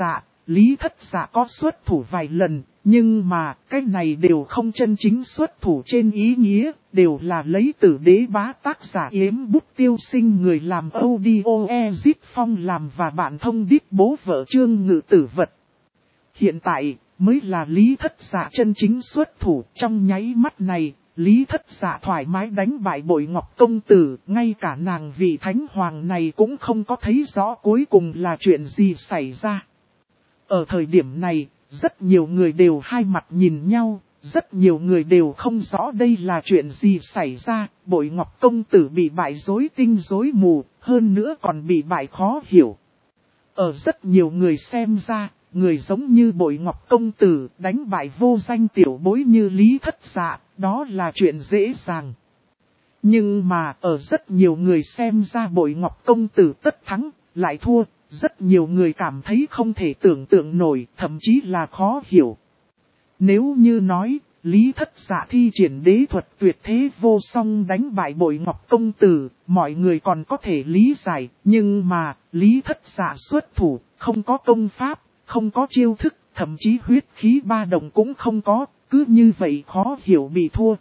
Thất Dạ có xuất thủ vài lần, nhưng mà cái này đều không chân chính xuất thủ trên ý nghĩa, đều là lấy Tử Đế Bá tác giả Yếm Bút Tiêu Sinh người làm audio Ezip Phong làm và bạn thông điệp bố vợ Trương Ngự Tử vật. Hiện tại, mới là Lý Thất Dạ chân chính xuất thủ, trong nháy mắt này. Lý Thất Dạ thoải mái đánh bại Bội Ngọc công tử, ngay cả nàng vị thánh hoàng này cũng không có thấy rõ cuối cùng là chuyện gì xảy ra. Ở thời điểm này, rất nhiều người đều hai mặt nhìn nhau, rất nhiều người đều không rõ đây là chuyện gì xảy ra. Bội Ngọc công tử bị bại rối tinh rối mù, hơn nữa còn bị bại khó hiểu. Ở rất nhiều người xem ra, người giống như Bội Ngọc công tử đánh bại vô danh tiểu bối như Lý Thất Dạ, đó là chuyện dễ dàng. Nhưng mà ở rất nhiều người xem ra Bội Ngọc công tử tất thắng, lại thua, rất nhiều người cảm thấy không thể tưởng tượng nổi, thậm chí là khó hiểu. Nếu như nói, Lý Thất Dạ thi triển đế thuật tuyệt thế vô song đánh bại Bội Ngọc công tử, mọi người còn có thể lý giải, nhưng mà, Lý Thất Dạ xuất thủ, không có công pháp, không có chiêu thức, thậm chí huyết khí ba đồng cũng không có, cứ như vậy khó hiểu bị thua.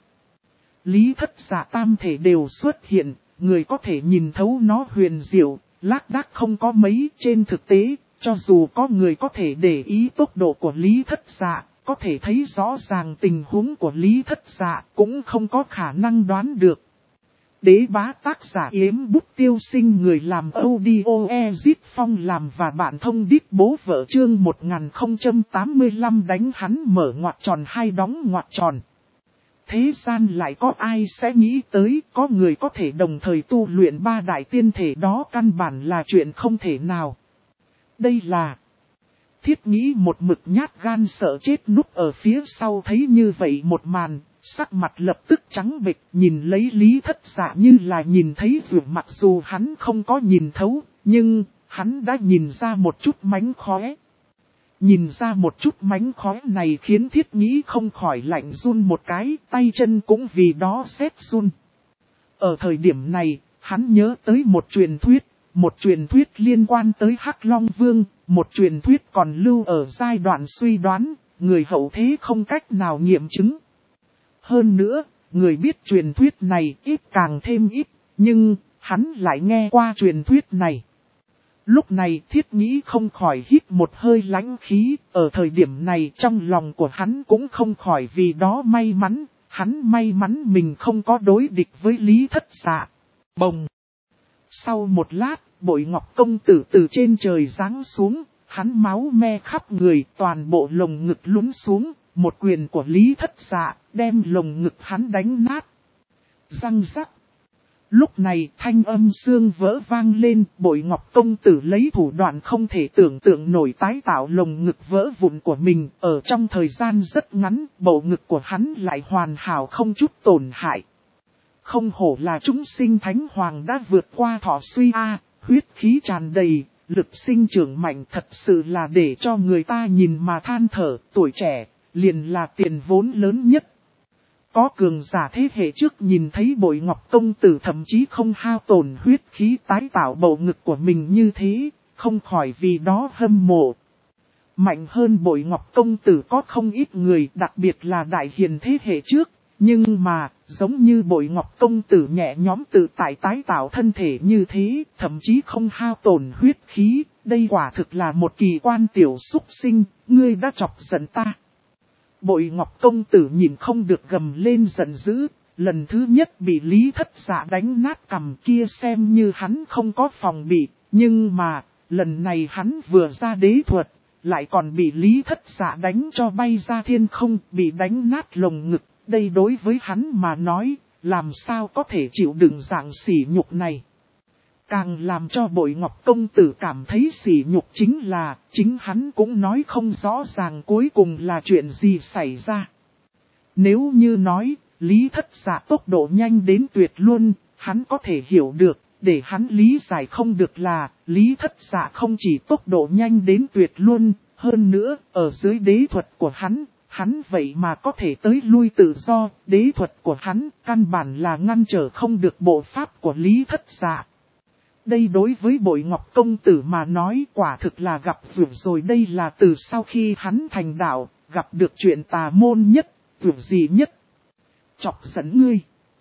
Lý Thất Dạ tam thể đều xuất hiện, người có thể nhìn thấu nó huyền diệu, lác đác không có mấy. Trên thực tế, cho dù có người có thể để ý tốc độ của Lý Thất Dạ, có thể thấy rõ ràng tình huống của Lý Thất Dạ, cũng không có khả năng đoán được. Đế Bá tác giả Yếm Bút Tiêu Sinh người làm audio Ezip Phong làm và bạn thông điệp bố vợ Chương 1085 đánh hắn mở ngoặc tròn hay đóng ngoặc tròn. Thế gian lại có ai sẽ nghĩ tới có người có thể đồng thời tu luyện ba đại tiên thể, đó căn bản là chuyện không thể nào. Đây là Thiết Nghĩ một mực nhát gan sợ chết núp ở phía sau thấy như vậy một màn, sắc mặt lập tức trắng bệch, nhìn lấy Lý Thất Dạ như là nhìn thấy rượu. Mặc dù hắn không có nhìn thấu, nhưng hắn đã nhìn ra một chút mánh khóe. Nhìn ra một chút mánh khóe này khiến Thiết Nghĩ không khỏi lạnh run một cái, tay chân cũng vì đó rét run. Ở thời điểm này, hắn nhớ tới một truyền thuyết liên quan tới Hắc Long Vương, một truyền thuyết còn lưu ở giai đoạn suy đoán, người hậu thế không cách nào nghiệm chứng. Hơn nữa, người biết truyền thuyết này ít càng thêm ít, nhưng hắn lại nghe qua truyền thuyết này. Lúc này Thiết Nghĩ không khỏi hít một hơi lãnh khí, ở thời điểm này trong lòng của hắn cũng không khỏi vì đó may mắn, hắn may mắn mình không có đối địch với Lý Thất Dạ. Bồng! Sau một lát, Bội Ngọc công tử từ trên trời giáng xuống, hắn máu me khắp người, toàn bộ lồng ngực lún xuống, một quyền của Lý Thất Dạ đem lồng ngực hắn đánh nát. Răng rắc! Lúc này thanh âm xương vỡ vang lên, Bội Ngọc công tử lấy thủ đoạn không thể tưởng tượng nổi tái tạo lồng ngực vỡ vụn của mình. Ở trong thời gian rất ngắn, bầu ngực của hắn lại hoàn hảo không chút tổn hại. Không hổ là chúng sinh thánh hoàng đã vượt qua thọ suy huyết khí tràn đầy, lực sinh trưởng mạnh, thật sự là để cho người ta nhìn mà than thở. Tuổi trẻ, liền là tiền vốn lớn nhất. Có cường giả thế hệ trước nhìn thấy Bội Ngọc công tử thậm chí không hao tổn huyết khí tái tạo bầu ngực của mình như thế, không khỏi vì đó hâm mộ. Mạnh hơn Bội Ngọc công tử có không ít người, đặc biệt là đại hiền thế hệ trước, nhưng mà, giống như Bội Ngọc công tử nhẹ nhõm tự tại tái tạo thân thể như thế, thậm chí không hao tổn huyết khí, đây quả thực là một kỳ quan tiểu súc sinh, ngươi đã chọc giận ta. Bội Ngọc công tử nhìn không được gầm lên giận dữ, lần thứ nhất bị Lý Thất Dạ đánh nát cằm kia xem như hắn không có phòng bị, nhưng mà, lần này hắn vừa ra đế thuật, lại còn bị Lý Thất Dạ đánh cho bay ra thiên không, bị đánh nát lồng ngực, đây đối với hắn mà nói, làm sao có thể chịu đựng dạng sỉ nhục này. Càng làm cho Bội Ngọc công tử cảm thấy sỉ nhục chính là, chính hắn cũng nói không rõ ràng cuối cùng là chuyện gì xảy ra. Nếu như nói, Lý Thất Dạ tốc độ nhanh đến tuyệt luôn, hắn có thể hiểu được, để hắn lý giải không được là, Lý Thất Dạ không chỉ tốc độ nhanh đến tuyệt luôn, hơn nữa, ở dưới đế thuật của hắn vậy mà có thể tới lui tự do, đế thuật của hắn, căn bản là ngăn trở không được bộ pháp của Lý Thất Dạ. Đây đối với Bội Ngọc công tử mà nói quả thực là gặp vượt rồi, đây là từ sau khi hắn thành đạo, gặp được chuyện tà môn nhất, vượt gì nhất. Chọc giận ngươi.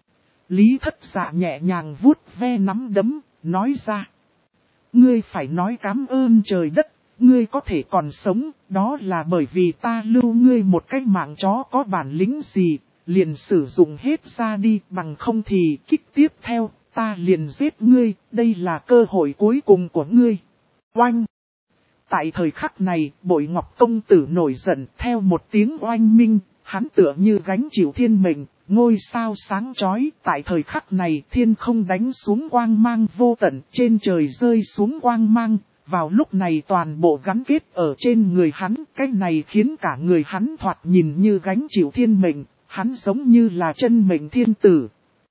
Lý Thất Dạ nhẹ nhàng vuốt ve nắm đấm, nói ra. Ngươi phải nói cảm ơn trời đất, ngươi có thể còn sống, đó là bởi vì ta lưu ngươi một cái mạng chó có bản lĩnh gì, liền sử dụng hết ra đi, bằng không thì kích tiếp theo. Ta liền giết ngươi, đây là cơ hội cuối cùng của ngươi. Oanh! Tại thời khắc này, Bội Ngọc công tử nổi giận theo một tiếng oanh minh, hắn tựa như gánh chịu thiên mệnh, ngôi sao sáng chói. Tại thời khắc này, thiên không đánh xuống quang mang vô tận, trên trời rơi xuống quang mang. Vào lúc này toàn bộ gắn kết ở trên người hắn, cái này khiến cả người hắn thoạt nhìn như gánh chịu thiên mệnh, hắn giống như là chân mệnh thiên tử.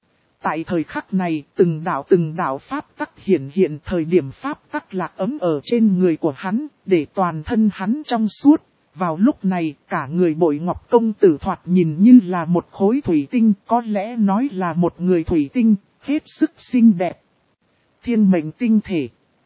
Tại thời khắc này, từng đạo pháp tắc hiện thời điểm pháp tắc lạc ấm ở trên người của hắn, để toàn thân hắn trong suốt. Vào lúc này, cả người Bội Ngọc công tử thoạt nhìn như là một khối thủy tinh, có lẽ nói là một người thủy tinh, hết sức xinh đẹp. Thiên mệnh tinh thể.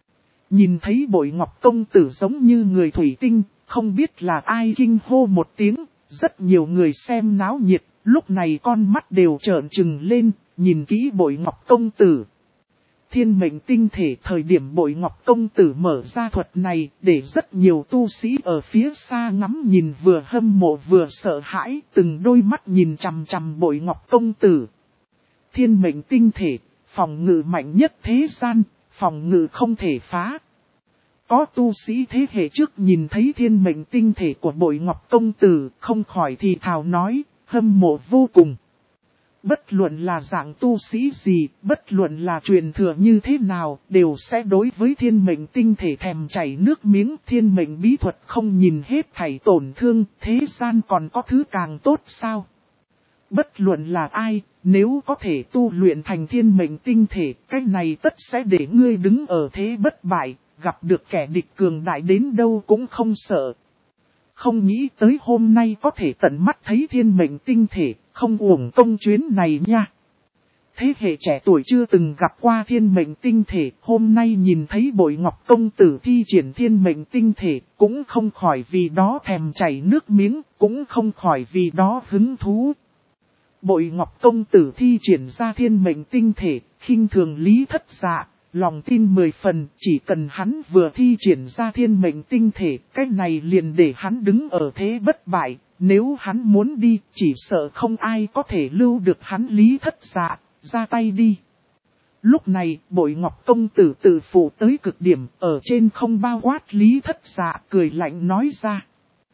Nhìn thấy Bội Ngọc công tử giống như người thủy tinh, không biết là ai kinh hô một tiếng, rất nhiều người xem náo nhiệt, lúc này con mắt đều trợn trừng lên. Nhìn kỹ Bội Ngọc công tử. Thiên mệnh tinh thể thời điểm Bội Ngọc công tử mở ra thuật này để rất nhiều tu sĩ ở phía xa ngắm nhìn vừa hâm mộ vừa sợ hãi, từng đôi mắt nhìn chằm chằm Bội Ngọc công tử. Thiên mệnh tinh thể, phòng ngự mạnh nhất thế gian, phòng ngự không thể phá. Có tu sĩ thế hệ trước nhìn thấy thiên mệnh tinh thể của Bội Ngọc công tử, không khỏi thì thào nói, hâm mộ vô cùng. Bất luận là dạng tu sĩ gì, bất luận là truyền thừa như thế nào, đều sẽ đối với thiên mệnh tinh thể thèm chảy nước miếng. Thiên mệnh bí thuật không nhìn hết thảy tổn thương, thế gian còn có thứ càng tốt sao? Bất luận là ai, nếu có thể tu luyện thành thiên mệnh tinh thể, cái này tất sẽ để ngươi đứng ở thế bất bại, gặp được kẻ địch cường đại đến đâu cũng không sợ. Không nghĩ tới hôm nay có thể tận mắt thấy thiên mệnh tinh thể, không uổng công chuyến này nha. Thế hệ trẻ tuổi chưa từng gặp qua thiên mệnh tinh thể, hôm nay nhìn thấy Bội Ngọc công tử thi triển thiên mệnh tinh thể, cũng không khỏi vì đó thèm chảy nước miếng, cũng không khỏi vì đó hứng thú. Bội Ngọc công tử thi triển ra thiên mệnh tinh thể, khinh thường Lý Thất Dạ. Lòng tin 10 phần, chỉ cần hắn vừa thi triển ra thiên mệnh tinh thể, cái này liền để hắn đứng ở thế bất bại, nếu hắn muốn đi, chỉ sợ không ai có thể lưu được hắn Lý Thất Dạ, ra tay đi. Lúc này, Bội Ngọc công tử tự phụ tới cực điểm, ở trên không bao quát Lý Thất Dạ, cười lạnh nói ra.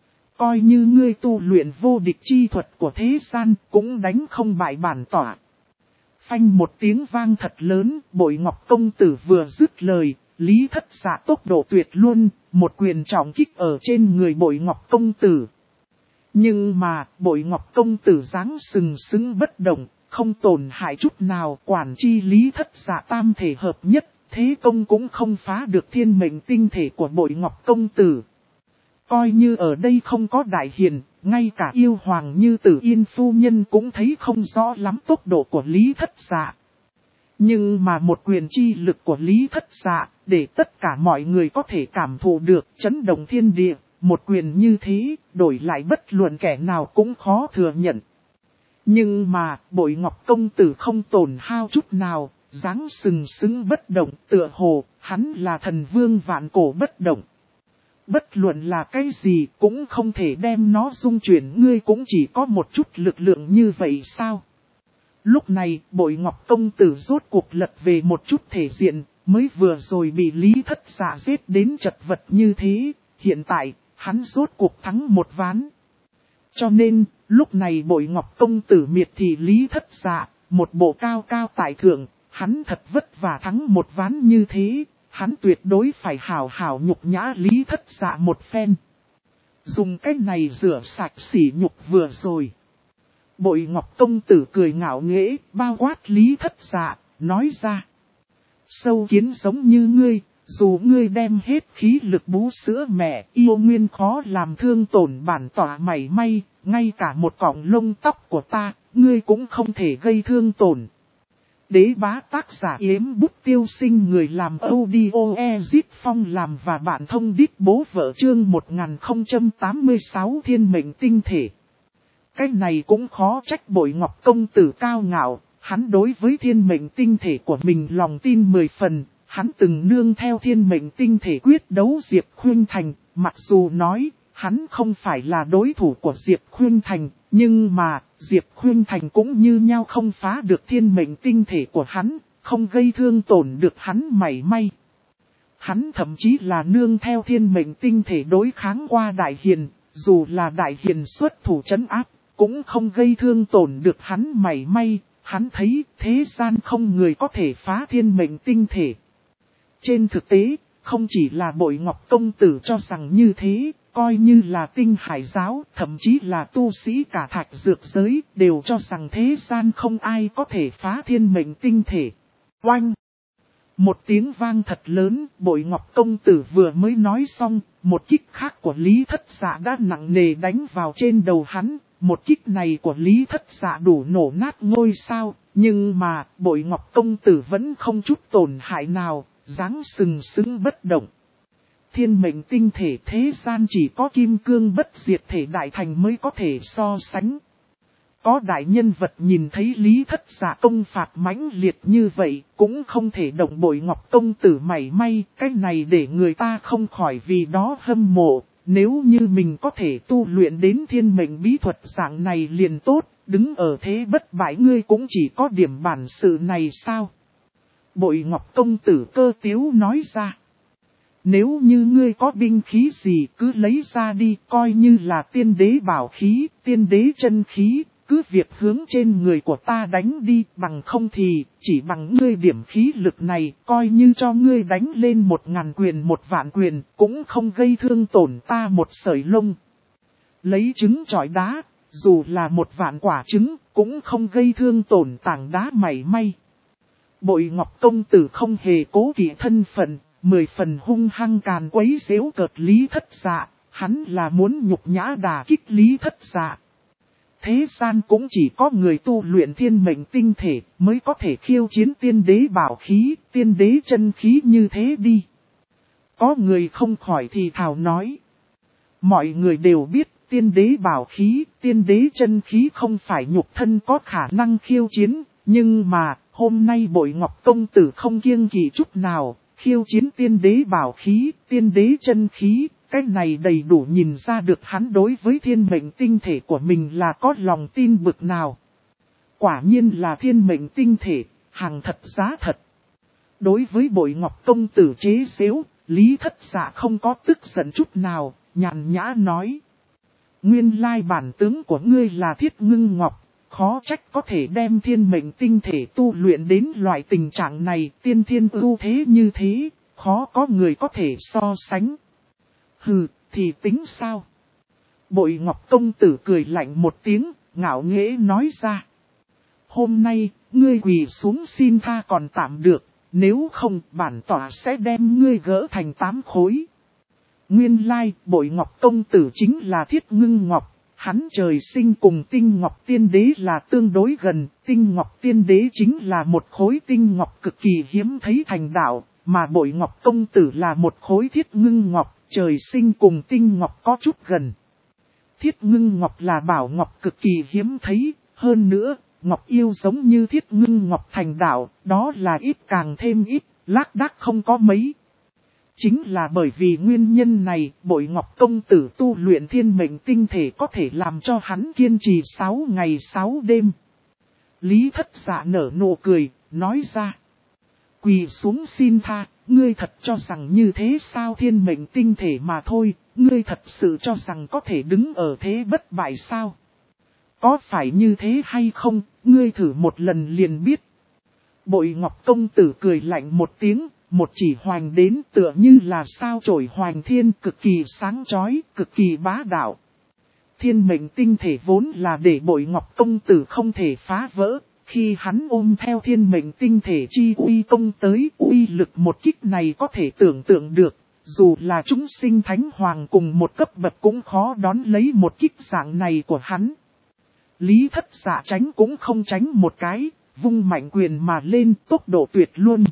Coi như ngươi tu luyện vô địch chi thuật của thế gian, cũng đánh không bại bản tỏa. Phanh một tiếng vang thật lớn, Bội Ngọc công tử vừa dứt lời, Lý Thất Dạ tốc độ tuyệt luôn, một quyền trọng kích ở trên người Bội Ngọc công tử. Nhưng mà, Bội Ngọc công tử dáng sừng sững bất động, không tổn hại chút nào, quản chi Lý Thất Dạ tam thể hợp nhất, thế công cũng không phá được thiên mệnh tinh thể của Bội Ngọc công tử. Coi như ở đây không có đại hiền, ngay cả yêu hoàng như Tử Yên phu nhân cũng thấy không rõ lắm tốc độ của Lý Thất Dạ. Nhưng mà một quyền chi lực của Lý Thất Dạ, để tất cả mọi người có thể cảm thụ được chấn động thiên địa, một quyền như thế, đổi lại bất luận kẻ nào cũng khó thừa nhận. Nhưng mà, Bội Ngọc công tử không tổn hao chút nào, dáng sừng sững bất động, tựa hồ, hắn là thần vương vạn cổ bất động. Bất luận là cái gì cũng không thể đem nó dung chuyển, ngươi cũng chỉ có một chút lực lượng như vậy sao? Lúc này, Bội Ngọc công tử rốt cuộc lật về một chút thể diện, mới vừa rồi bị Lý Thất Dạ giết đến chật vật như thế, hiện tại, hắn rốt cuộc thắng một ván. Cho nên, lúc này Bội Ngọc công tử miệt thị Lý Thất Dạ, một bộ cao cao tại thượng, hắn thật vất vả thắng một ván như thế, hắn tuyệt đối phải hào hào nhục nhã Lý Thất Dạ một phen. Dùng cách này rửa sạch sỉ nhục vừa rồi. Bội Ngọc công tử cười ngạo nghễ, bao quát Lý Thất Dạ, nói ra. Sâu kiến giống như ngươi, dù ngươi đem hết khí lực bú sữa mẹ, yêu nguyên khó làm thương tổn bản tỏa mảy may, ngay cả một cọng lông tóc của ta, ngươi cũng không thể gây thương tổn. Đế bá tác giả Yếm Bút Tiêu Sinh, người làm audio Ezit Phong làm và bạn thông đít bố vợ chương 1086 thiên mệnh tinh thể. Cái này cũng khó trách Bội Ngọc công tử cao ngạo, hắn đối với thiên mệnh tinh thể của mình lòng tin 10 phần, hắn từng nương theo thiên mệnh tinh thể quyết đấu Diệp Khuynh Thành, mặc dù nói, hắn không phải là đối thủ của Diệp Khuynh Thành, nhưng mà, Diệp Khuynh Thành cũng như nhau không phá được thiên mệnh tinh thể của hắn, không gây thương tổn được hắn mảy may. Hắn thậm chí là nương theo thiên mệnh tinh thể đối kháng qua Đại Hiền, dù là Đại Hiền xuất thủ trấn áp, cũng không gây thương tổn được hắn mảy may, hắn thấy thế gian không người có thể phá thiên mệnh tinh thể. Trên thực tế, không chỉ là Bội Ngọc công tử cho rằng như thế, coi như là Tinh Hải giáo, thậm chí là tu sĩ cả Thạch Dược giới, đều cho rằng thế gian không ai có thể phá thiên mệnh tinh thể. Oanh! Một tiếng vang thật lớn, Bội Ngọc công tử vừa mới nói xong, một kích khác của Lý Thất Dạ đã nặng nề đánh vào trên đầu hắn. Một kích này của Lý Thất Dạ đủ nổ nát ngôi sao, nhưng mà Bội Ngọc công tử vẫn không chút tổn hại nào, dáng sừng sững bất động. Thiên mệnh tinh thể thế gian chỉ có kim cương bất diệt thể đại thành mới có thể so sánh. Có đại nhân vật nhìn thấy Lý Thất Dạ công phạt mãnh liệt như vậy, cũng không thể động Bội Ngọc công tử mảy may, cái này để người ta không khỏi vì đó hâm mộ. Nếu như mình có thể tu luyện đến thiên mệnh bí thuật dạng này liền tốt, đứng ở thế bất bại ngươi cũng chỉ có điểm bản sự này sao? Bội Ngọc công tử cơ tiếu nói ra. Nếu như ngươi có binh khí gì cứ lấy ra đi, coi như là tiên đế bảo khí, tiên đế chân khí, cứ việc hướng trên người của ta đánh đi, bằng không thì, chỉ bằng ngươi điểm khí lực này, coi như cho ngươi đánh lên 1000 quyền 1.000 quyền, cũng không gây thương tổn ta một sợi lông. Lấy trứng chọi đá, dù là 1.000 quả trứng, cũng không gây thương tổn tảng đá mảy may. Bội Ngọc công tử không hề cố kỵ thân phận, 10 phần hung hăng càn quấy giễu cợt Lý Thất Dạ, hắn là muốn nhục nhã đả kích Lý Thất Dạ. Thế gian cũng chỉ có người tu luyện thiên mệnh tinh thể mới có thể khiêu chiến tiên đế bảo khí, tiên đế chân khí như thế đi. Có người không khỏi thì thào nói. Mọi người đều biết tiên đế bảo khí, tiên đế chân khí không phải nhục thân có khả năng khiêu chiến, nhưng mà hôm nay Bội Ngọc công tử không kiêng kỵ chút nào, khiêu chiến tiên đế bảo khí, tiên đế chân khí. Cái này đầy đủ nhìn ra được hắn đối với thiên mệnh tinh thể của mình là có lòng tin bực nào. Quả nhiên là thiên mệnh tinh thể, hàng thật giá thật. Đối với Bội Ngọc công tử chế giễu, Lý Thất Dạ không có tức giận chút nào, nhàn nhã nói. Nguyên lai bản tướng của ngươi là Thiết Ngưng Ngọc, khó trách có thể đem thiên mệnh tinh thể tu luyện đến loại tình trạng này, tiên thiên ưu thế như thế, khó có người có thể so sánh. Hừ, thì tính sao? Bội Ngọc công tử cười lạnh một tiếng, ngạo nghễ nói ra. Hôm nay, ngươi quỳ xuống xin tha còn tạm được, nếu không bản tỏa sẽ đem ngươi gỡ thành 8 khối. Nguyên lai, Bội Ngọc công tử chính là Thiết Ngưng Ngọc, hắn trời sinh cùng Tinh Ngọc Tiên Đế là tương đối gần, Tinh Ngọc Tiên Đế chính là một khối tinh ngọc cực kỳ hiếm thấy thành đạo, mà Bội Ngọc công tử là một khối Thiết Ngưng Ngọc, trời sinh cùng Tinh Ngọc có chút gần. Thiết Ngưng Ngọc là bảo ngọc cực kỳ hiếm thấy, hơn nữa, ngọc yêu giống như Thiết Ngưng Ngọc thành đạo, đó là ít càng thêm ít, lác đác không có mấy. Chính là bởi vì nguyên nhân này, Bội Ngọc công tử tu luyện thiên mệnh tinh thể có thể làm cho hắn kiên trì 6 ngày 6 đêm. Lý Thất Dạ nở nụ cười, nói ra. Quỳ xuống xin tha, ngươi thật cho rằng như thế sao? Thiên mệnh tinh thể mà thôi, ngươi thật sự cho rằng có thể đứng ở thế bất bại sao? Có phải như thế hay không, ngươi thử một lần liền biết. Bội Ngọc công tử cười lạnh một tiếng, một chỉ hoành đến tựa như là sao chổi hoành thiên, cực kỳ sáng chói, cực kỳ bá đạo. Thiên mệnh tinh thể vốn là để Bội Ngọc công tử không thể phá vỡ, khi hắn ôm theo thiên mệnh tinh thể chi uy công tới, uy lực một kích này có thể tưởng tượng được, dù là chúng sinh thánh hoàng cùng một cấp bậc cũng khó đón lấy một kích dạng này của hắn. Lý Thất Dạ tránh cũng không tránh một cái, vung mạnh quyền mà lên, tốc độ tuyệt luôn.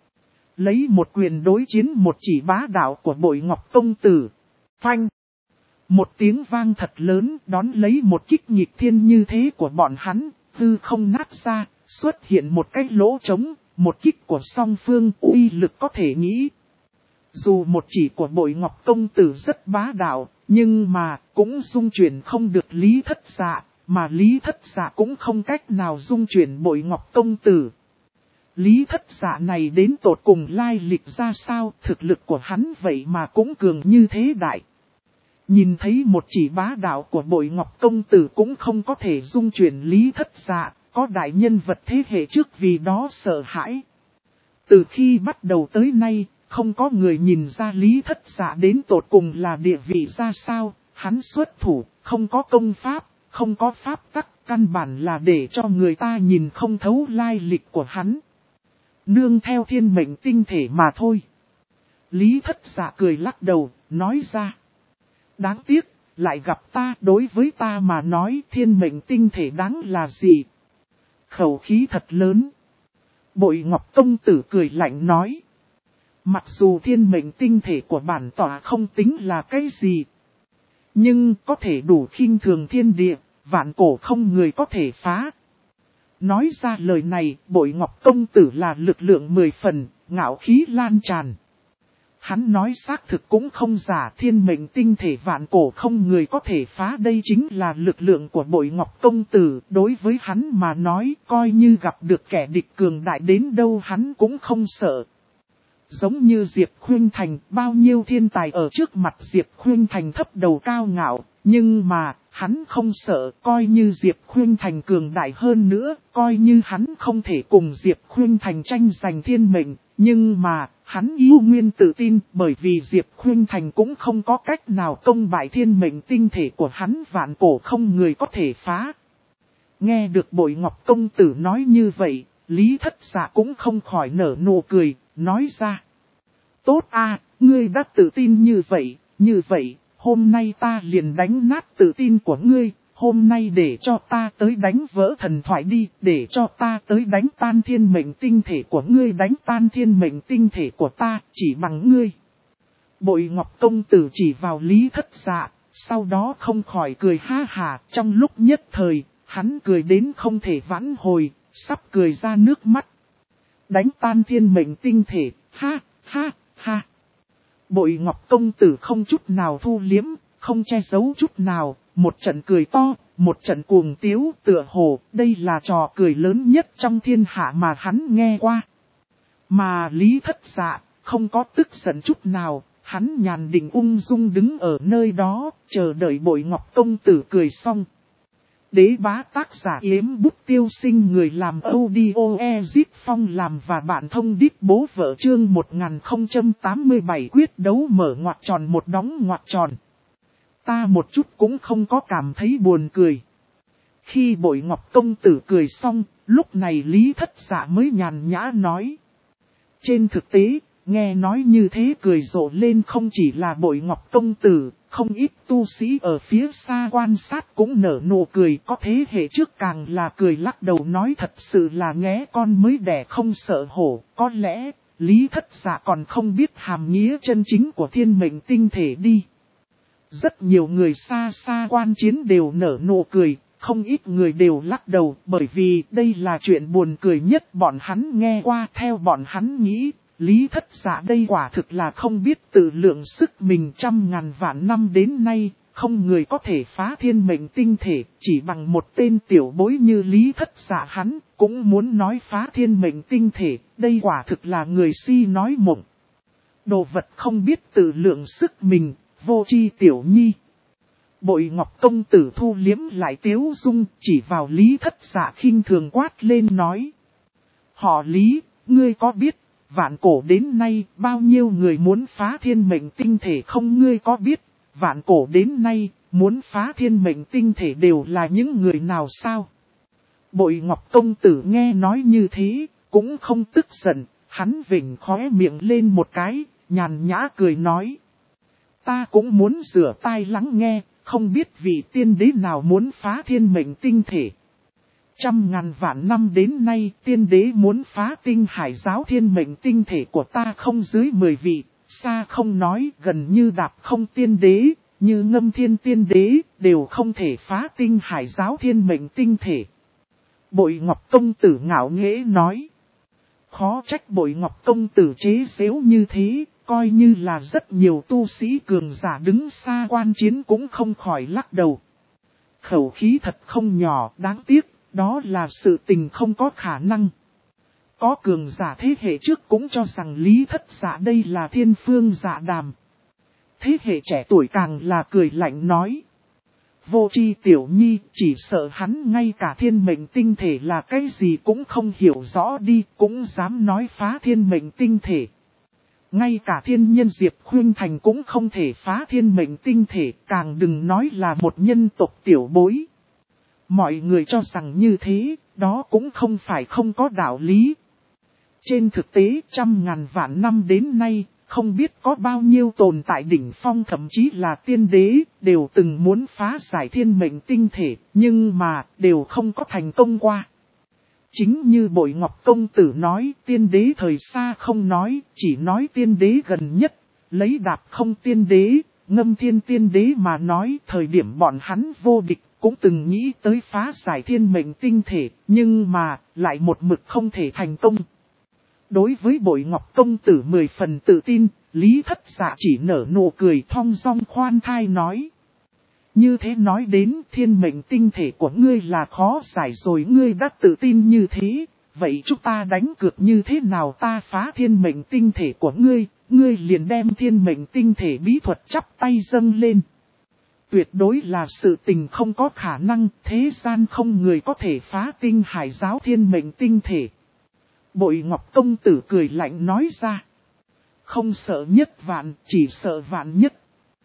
Lấy một quyền đối chiến một chỉ bá đạo của Bội Ngọc công tử. Phanh! Một tiếng vang thật lớn đón lấy một kích nghịch thiên như thế của bọn hắn, hư không nát ra, xuất hiện một cái lỗ trống, một kích của song phương uy lực có thể nghĩ. Dù một chỉ của Bội Ngọc công tử rất bá đạo, nhưng mà cũng dung chuyển không được Lý Thất Dạ, mà Lý Thất Dạ cũng không cách nào dung chuyển Bội Ngọc công tử. Lý Thất Dạ này đến tột cùng lai lịch ra sao, thực lực của hắn vậy mà cũng cường như thế đại. Nhìn thấy một chỉ bá đạo của Bội Ngọc công tử cũng không có thể dung chuyển Lý Thất Dạ, có đại nhân vật thế hệ trước vì đó sợ hãi. Từ khi bắt đầu tới nay, không có người nhìn ra Lý Thất Dạ đến tột cùng là địa vị ra sao, hắn xuất thủ, không có công pháp, không có pháp tắc, căn bản là để cho người ta nhìn không thấu lai lịch của hắn. Nương theo thiên mệnh tinh thể mà thôi. Lý Thất Dạ cười lắc đầu, nói ra. Đáng tiếc, lại gặp ta, đối với ta mà nói thiên mệnh tinh thể đáng là gì? Khẩu khí thật lớn. Bội Ngọc công tử cười lạnh nói. Mặc dù thiên mệnh tinh thể của bản tỏa không tính là cái gì, nhưng có thể đủ khinh thường thiên địa, vạn cổ không người có thể phá. Nói ra lời này, Bội Ngọc công tử là lực lượng 10 phần, ngạo khí lan tràn. Hắn nói xác thực cũng không giả, thiên mệnh tinh thể vạn cổ không người có thể phá, đây chính là lực lượng của Bội Ngọc công tử. Đối với hắn mà nói, coi như gặp được kẻ địch cường đại đến đâu hắn cũng không sợ. Giống như Diệp Khuynh Thành, bao nhiêu thiên tài ở trước mặt Diệp Khuynh Thành thấp đầu cao ngạo, nhưng mà, hắn không sợ, coi như Diệp Khuynh Thành cường đại hơn nữa, coi như hắn không thể cùng Diệp Khuynh Thành tranh giành thiên mệnh, nhưng mà, hắn yêu nguyên tự tin bởi vì Diệp Khuynh Thành cũng không có cách nào công bại thiên mệnh tinh thể của hắn, vạn cổ không người có thể phá. Nghe được Bội Ngọc công tử nói như vậy, Lý Thất Dạ cũng không khỏi nở nụ cười, nói ra. Tốt a, ngươi đã tự tin như vậy, hôm nay ta liền đánh nát tự tin của ngươi, hôm nay để cho ta tới đánh vỡ thần thoại đi, để cho ta tới đánh tan thiên mệnh tinh thể của ngươi, đánh tan thiên mệnh tinh thể của ta, chỉ bằng ngươi. Bội Ngọc công tử chỉ vào Lý Thất Dạ, sau đó không khỏi cười ha hà, trong lúc nhất thời, hắn cười đến không thể vãn hồi, sắp cười ra nước mắt. Đánh tan thiên mệnh tinh thể, ha, ha, ha. Bội Ngọc công tử không chút nào thu liếm, không che giấu chút nào, một trận cười to, một trận cuồng tiếu, tựa hồ, đây là trò cười lớn nhất trong thiên hạ mà hắn nghe qua. Mà Lý Thất Dạ, không có tức giận chút nào, hắn nhàn định ung dung đứng ở nơi đó, chờ đợi Bội Ngọc công tử cười xong. Đế bá tác giả Yếm Bút Tiêu Sinh, người làm audio Ezip Phong làm và bạn thông đít bố vợ, chương 1087 quyết đấu mở ngoặc tròn một đóng ngoặc tròn. Ta một chút cũng không có cảm thấy buồn cười. Khi Bội Ngọc công tử cười xong, lúc này Lý Thất Dạ mới nhàn nhã nói. Trên thực tế, nghe nói như thế cười rộ lên không chỉ là Bội Ngọc công tử, không ít tu sĩ ở phía xa quan sát cũng nở nụ cười, có thế hệ trước càng là cười lắc đầu nói thật sự là nghé con mới đẻ không sợ hổ, có lẽ Lý Thất Dạ còn không biết hàm nghĩa chân chính của thiên mệnh tinh thể đi. Rất nhiều người xa xa quan chiến đều nở nụ cười, không ít người đều lắc đầu bởi vì đây là chuyện buồn cười nhất bọn hắn nghe qua. Theo bọn hắn nghĩ, Lý Thất Dạ đây quả thực là không biết tự lượng sức mình, trăm ngàn vạn năm đến nay, không người có thể phá thiên mệnh tinh thể, chỉ bằng một tên tiểu bối như Lý Thất Dạ hắn, cũng muốn nói phá thiên mệnh tinh thể, đây quả thực là người si nói mộng. Đồ vật không biết tự lượng sức mình, vô tri tiểu nhi. Bội Ngọc công tử thu liếm lại tiếu dung, chỉ vào Lý Thất Dạ khinh thường quát lên nói. Họ Lý, ngươi có biết, vạn cổ đến nay bao nhiêu người muốn phá thiên mệnh tinh thể không? Ngươi có biết, vạn cổ đến nay muốn phá thiên mệnh tinh thể đều là những người nào sao? Bội Ngọc công tử nghe nói như thế, cũng không tức giận, hắn vểnh khóe miệng lên một cái, nhàn nhã cười nói. Ta cũng muốn rửa tai lắng nghe, không biết vị tiên đế nào muốn phá thiên mệnh tinh thể. Trăm ngàn vạn năm đến nay tiên đế muốn phá tinh hải giáo thiên mệnh tinh thể của ta không dưới 10 vị, xa không nói gần như đạp không tiên đế, như Ngâm Thiên tiên đế, đều không thể phá tinh hải giáo thiên mệnh tinh thể. Bội Ngọc công tử ngạo nghễ nói. Khó trách Bội Ngọc công tử chế giễu như thế, coi như là rất nhiều tu sĩ cường giả đứng xa quan chiến cũng không khỏi lắc đầu. Khẩu khí thật không nhỏ, đáng tiếc, đó là sự tình không có khả năng. Có cường giả thế hệ trước cũng cho rằng Lý Thất Dạ đây là thiên phương dạ đàm. Thế hệ trẻ tuổi càng là cười lạnh nói. Vô tri tiểu nhi, chỉ sợ hắn ngay cả thiên mệnh tinh thể là cái gì cũng không hiểu rõ đi, cũng dám nói phá thiên mệnh tinh thể. Ngay cả thiên nhân Diệp Khuynh Thành cũng không thể phá thiên mệnh tinh thể, càng đừng nói là một nhân tộc tiểu bối. Mọi người cho rằng như thế, đó cũng không phải không có đạo lý. Trên thực tế, trăm ngàn vạn năm đến nay, không biết có bao nhiêu tồn tại đỉnh phong thậm chí là tiên đế, đều từng muốn phá giải thiên mệnh tinh thể, nhưng mà, đều không có thành công qua. Chính như Bội Ngọc công tử nói, tiên đế thời xa không nói, chỉ nói tiên đế gần nhất, lấy đạp không tiên đế, Ngâm Thiên tiên đế mà nói thời điểm bọn hắn vô địch, cũng từng nghĩ tới phá giải thiên mệnh tinh thể, nhưng mà, lại một mực không thể thành công. Đối với Bội Ngọc công tử 10 phần tự tin, Lý Thất Dạ chỉ nở nụ cười thong dong khoan thai nói. Như thế nói đến thiên mệnh tinh thể của ngươi là khó giải rồi, ngươi đã tự tin như thế, vậy chúng ta đánh cược như thế nào? Ta phá thiên mệnh tinh thể của ngươi, ngươi liền đem thiên mệnh tinh thể bí thuật chắp tay dâng lên. Tuyệt đối là sự tình không có khả năng, thế gian không người có thể phá tinh hải giáo thiên mệnh tinh thể. Bội Ngọc công tử cười lạnh nói ra. Không sợ nhất vạn, chỉ sợ vạn nhất.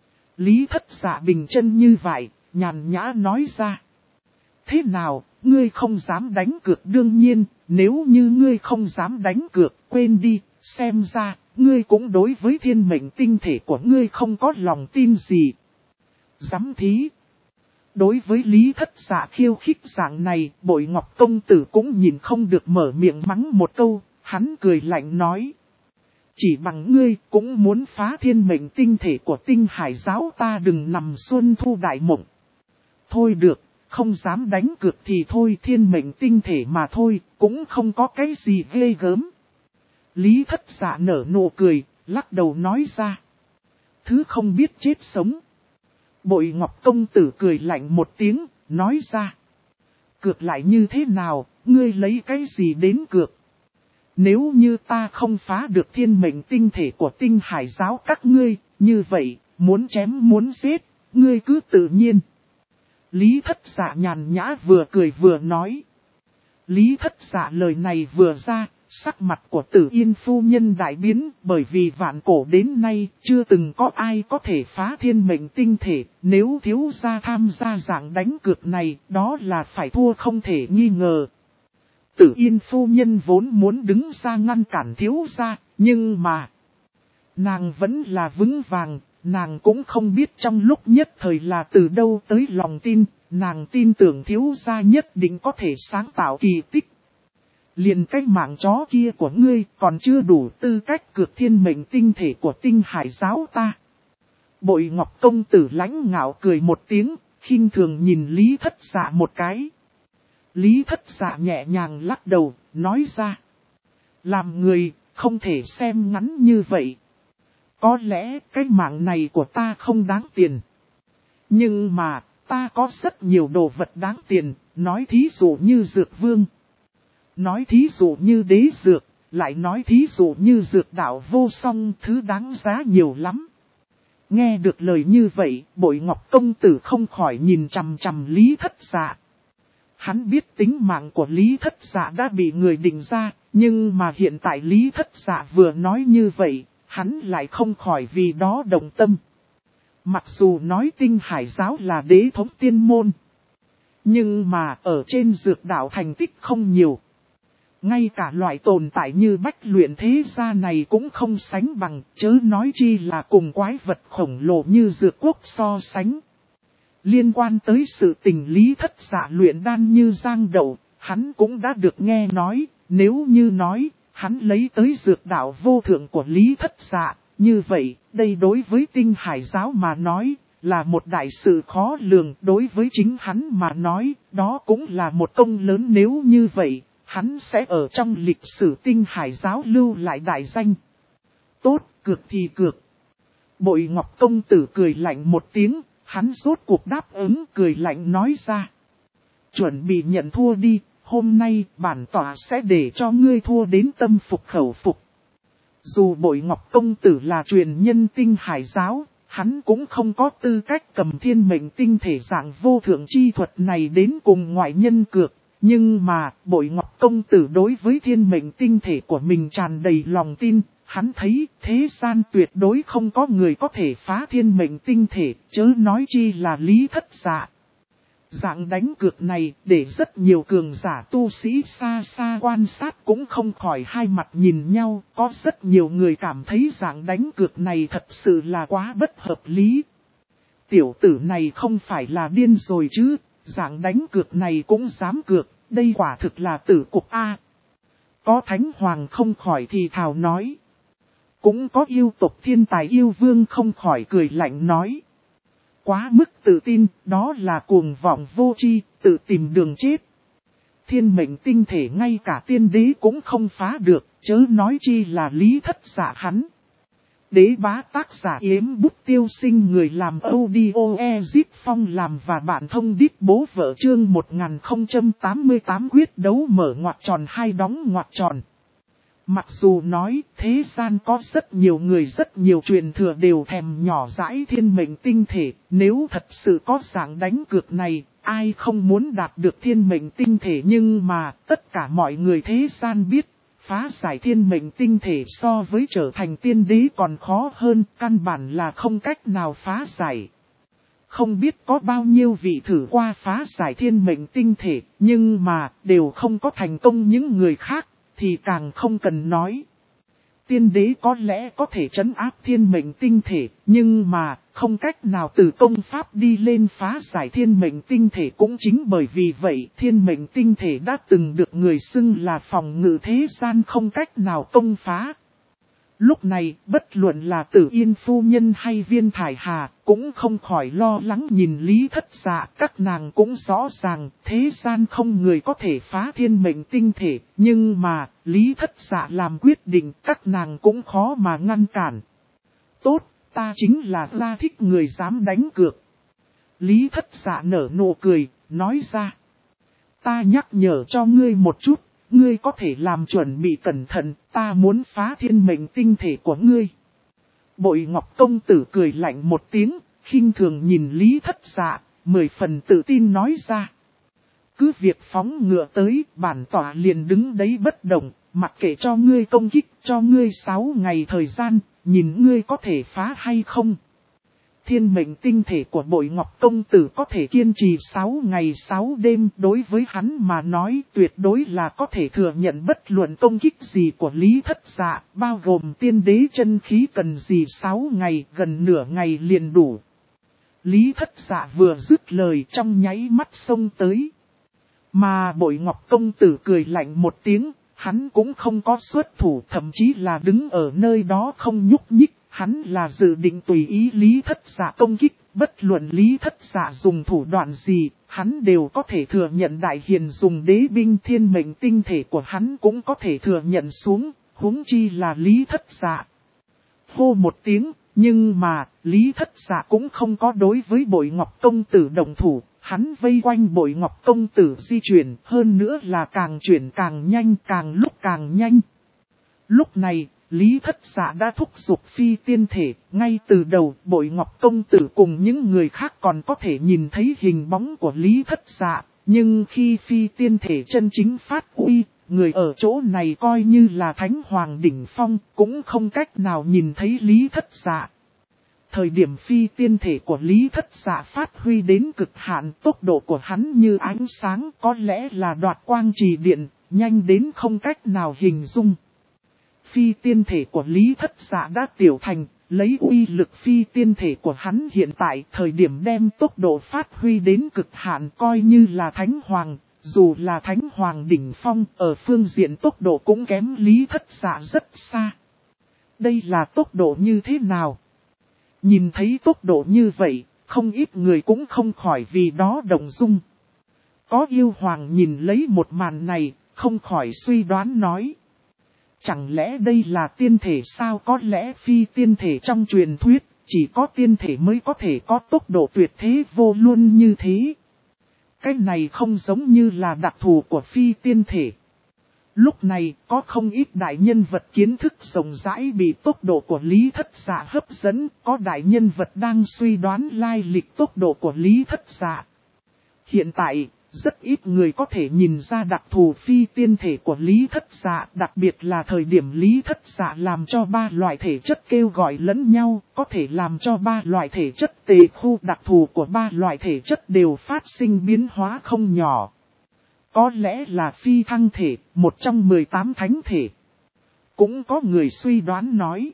Lý Thất Dạ bình chân như vậy, nhàn nhã nói ra. Thế nào, ngươi không dám đánh cược? Đương nhiên, nếu như ngươi không dám đánh cược, quên đi, xem ra, ngươi cũng đối với thiên mệnh tinh thể của ngươi không có lòng tin gì. Dám thí. Đối với Lý Thất Dạ khiêu khích dạng này, Bội Ngọc công tử cũng nhìn không được mở miệng mắng một câu, hắn cười lạnh nói. Chỉ bằng ngươi cũng muốn phá thiên mệnh tinh thể của tinh hải giáo, ta đừng nằm xuân thu đại mộng. Thôi được, không dám đánh cược thì thôi, thiên mệnh tinh thể mà thôi, cũng không có cái gì ghê gớm. Lý Thất Dạ nở nụ cười, lắc đầu nói ra. Thứ không biết chết sống. Bội Ngọc công tử cười lạnh một tiếng, nói ra. Cược lại như thế nào, ngươi lấy cái gì đến cược? Nếu như ta không phá được thiên mệnh tinh thể của tinh hải giáo các ngươi, như vậy, muốn chém muốn giết, ngươi cứ tự nhiên. Lý Thất Dạ nhàn nhã vừa cười vừa nói. Lý Thất Dạ lời này vừa ra, sắc mặt của Tử Yên phu nhân đại biến, bởi vì vạn cổ đến nay chưa từng có ai có thể phá thiên mệnh tinh thể, nếu thiếu gia tham gia dạng đánh cược này, đó là phải thua không thể nghi ngờ. Tử Yên phu nhân vốn muốn đứng ra ngăn cản thiếu gia, nhưng mà nàng vẫn là vững vàng, nàng cũng không biết trong lúc nhất thời là từ đâu tới lòng tin, nàng tin tưởng thiếu gia nhất định có thể sáng tạo kỳ tích. Liền cái mạng chó kia của ngươi còn chưa đủ tư cách cược thiên mệnh tinh thể của Tinh Hải giáo ta. Bội Ngọc công tử lãnh ngạo cười một tiếng, khinh thường nhìn Lý Thất Dạ một cái. Lý Thất Dạ nhẹ nhàng lắc đầu, nói ra. Làm người, không thể xem ngắn như vậy. Có lẽ cái mạng này của ta không đáng tiền. Nhưng mà, ta có rất nhiều đồ vật đáng tiền, nói thí dụ như dược vương. Nói thí dụ như đế dược, lại nói thí dụ như dược đạo vô song, thứ đáng giá nhiều lắm. Nghe được lời như vậy, Bội Ngọc công tử không khỏi nhìn chằm chằm Lý Thất Dạ. Hắn biết tính mạng của Lý Thất Dạ đã bị người định ra, nhưng mà hiện tại Lý Thất Dạ vừa nói như vậy, hắn lại không khỏi vì đó động tâm. Mặc dù nói Tinh Hải giáo là đế thống tiên môn, nhưng mà ở trên dược đạo thành tích không nhiều. Ngay cả loại tồn tại như bách luyện thế gia này cũng không sánh bằng, chớ nói chi là cùng quái vật khổng lồ như dược quốc so sánh. Liên quan tới sự tình Lý Thất Dạ luyện đan như giang đậu, hắn cũng đã được nghe nói, nếu như nói, hắn lấy tới dược đạo vô thượng của Lý Thất Dạ, như vậy, đây đối với Tinh Hải giáo mà nói, là một đại sự khó lường, đối với chính hắn mà nói, đó cũng là một công lớn nếu như vậy. Hắn sẽ ở trong lịch sử Tinh Hải giáo lưu lại đại danh. Tốt, cược thì cược. Bội Ngọc công tử cười lạnh một tiếng, hắn rốt cuộc đáp ứng cười lạnh nói ra. Chuẩn bị nhận thua đi, hôm nay bản tỏa sẽ để cho ngươi thua đến tâm phục khẩu phục. Dù Bội Ngọc công tử là truyền nhân Tinh Hải giáo, hắn cũng không có tư cách cầm thiên mệnh tinh thể dạng vô thượng chi thuật này đến cùng ngoại nhân cược. Nhưng mà, Bội Ngọc công tử đối với thiên mệnh tinh thể của mình tràn đầy lòng tin, hắn thấy thế gian tuyệt đối không có người có thể phá thiên mệnh tinh thể, chớ nói chi là Lý Thất Dạ. Dạng đánh cược này, để rất nhiều cường giả tu sĩ xa xa quan sát cũng không khỏi hai mặt nhìn nhau, có rất nhiều người cảm thấy dạng đánh cược này thật sự là quá bất hợp lý. Tiểu tử này không phải là điên rồi chứ. Dạng đánh cược này cũng dám cược, đây quả thực là tử cục A. Có Thánh Hoàng không khỏi thì thào nói. Cũng có yêu tộc thiên tài yêu vương không khỏi cười lạnh nói. Quá mức tự tin, đó là cuồng vọng vô tri, tự tìm đường chết. Thiên mệnh tinh thể ngay cả tiên đế cũng không phá được, chớ nói chi là Lý Thất Dạ hắn. Đế bá tác giả Yếm Bút Tiêu Sinh, người làm audio Ezip Phong làm và bạn thông đít bố vợ chương 1088 quyết đấu mở ngoặc tròn hai đóng ngoặc tròn. Mặc dù nói thế gian có rất nhiều người rất nhiều truyền thừa đều thèm nhỏ dãi thiên mệnh tinh thể, nếu thật sự có dạng đánh cược này, ai không muốn đạt được thiên mệnh tinh thể, nhưng mà tất cả mọi người thế gian biết. Phá giải thiên mệnh tinh thể so với trở thành tiên đế còn khó hơn, căn bản là không cách nào phá giải. Không biết có bao nhiêu vị thử qua phá giải thiên mệnh tinh thể, nhưng mà đều không có thành công, những người khác thì càng không cần nói. Tiên đế có lẽ có thể trấn áp thiên mệnh tinh thể, nhưng mà không cách nào từ công pháp đi lên phá giải thiên mệnh tinh thể. Cũng chính bởi vì vậy thiên mệnh tinh thể đã từng được người xưng là phòng ngự thế gian không cách nào công phá. Lúc này bất luận là Tử Yên phu nhân hay Viên Thải Hà cũng không khỏi lo lắng nhìn Lý Thất Dạ. Các nàng cũng rõ ràng thế gian không người có thể phá thiên mệnh tinh thể, nhưng mà Lý Thất Dạ làm quyết định các nàng cũng khó mà ngăn cản. Tốt, ta chính là ra thích người dám đánh cược. Lý Thất Dạ nở nụ cười, nói ra. Ta nhắc nhở cho ngươi một chút. Ngươi có thể làm chuẩn bị cẩn thận, ta muốn phá thiên mệnh tinh thể của ngươi. Bội Ngọc công tử cười lạnh một tiếng, khinh thường nhìn Lý Thất Dạ, 10 phần tự tin nói ra. Cứ việc phóng ngựa tới, bản tỏa liền đứng đấy bất động, mặc kệ cho ngươi công kích, cho ngươi 6 ngày thời gian, nhìn ngươi có thể phá hay không. Thiên mệnh tinh thể của Bội Ngọc Công Tử có thể kiên trì 6 ngày 6 đêm, đối với hắn mà nói tuyệt đối là có thể thừa nhận bất luận công kích gì của Lý Thất Dạ, bao gồm tiên đế chân khí cần gì 6 ngày, gần nửa ngày liền đủ. Lý Thất Dạ vừa dứt lời trong nháy mắt xông tới. Mà Bội Ngọc Công Tử cười lạnh một tiếng, hắn cũng không có xuất thủ, thậm chí là đứng ở nơi đó không nhúc nhích. Hắn là dự định tùy ý Lý Thất Dạ công kích, bất luận Lý Thất Dạ dùng thủ đoạn gì, hắn đều có thể thừa nhận. Đại hiền dùng đế binh thiên mệnh tinh thể của hắn cũng có thể thừa nhận xuống, huống chi là Lý Thất Dạ. Hô một tiếng, nhưng mà, Lý Thất Dạ cũng không có đối với Bội Ngọc Công Tử động thủ, hắn vây quanh Bội Ngọc Công Tử di chuyển, hơn nữa là càng chuyển càng nhanh, càng lúc càng nhanh. Lúc này, Lý Thất Dạ đã thúc giục phi tiên thể, ngay từ đầu Bội Ngọc Công Tử cùng những người khác còn có thể nhìn thấy hình bóng của Lý Thất Dạ, nhưng khi phi tiên thể chân chính phát uy, người ở chỗ này coi như là Thánh Hoàng đỉnh phong, cũng không cách nào nhìn thấy Lý Thất Dạ. Thời điểm phi tiên thể của Lý Thất Dạ phát huy đến cực hạn, tốc độ của hắn như ánh sáng, có lẽ là đoạt quang trì điện, nhanh đến không cách nào hình dung. Phi tiên thể của Lý Thất Dạ đã tiểu thành, lấy uy lực phi tiên thể của hắn hiện tại thời điểm đem tốc độ phát huy đến cực hạn, coi như là Thánh Hoàng, dù là Thánh Hoàng đỉnh phong ở phương diện tốc độ cũng kém Lý Thất Dạ rất xa. Đây là tốc độ như thế nào? Nhìn thấy tốc độ như vậy, không ít người cũng không khỏi vì đó động dung. Có yêu hoàng nhìn lấy một màn này, không khỏi suy đoán nói. Chẳng lẽ đây là tiên thể sao? Có lẽ phi tiên thể trong truyền thuyết, chỉ có tiên thể mới có thể có tốc độ tuyệt thế vô luôn như thế. Cái này không giống như là đặc thù của phi tiên thể. Lúc này, có không ít đại nhân vật kiến thức rộng rãi bị tốc độ của Lý Thất Dạ hấp dẫn, có đại nhân vật đang suy đoán lai lịch tốc độ của Lý Thất Dạ. Hiện tại, rất ít người có thể nhìn ra đặc thù phi tiên thể của Lý Thất Dạ, đặc biệt là thời điểm Lý Thất Dạ làm cho 3 loại thể chất kêu gọi lẫn nhau, có thể làm cho 3 loại thể chất tề khu đặc thù của 3 loại thể chất đều phát sinh biến hóa không nhỏ. Có lẽ là phi thăng thể, một trong 18 thánh thể. Cũng có người suy đoán nói.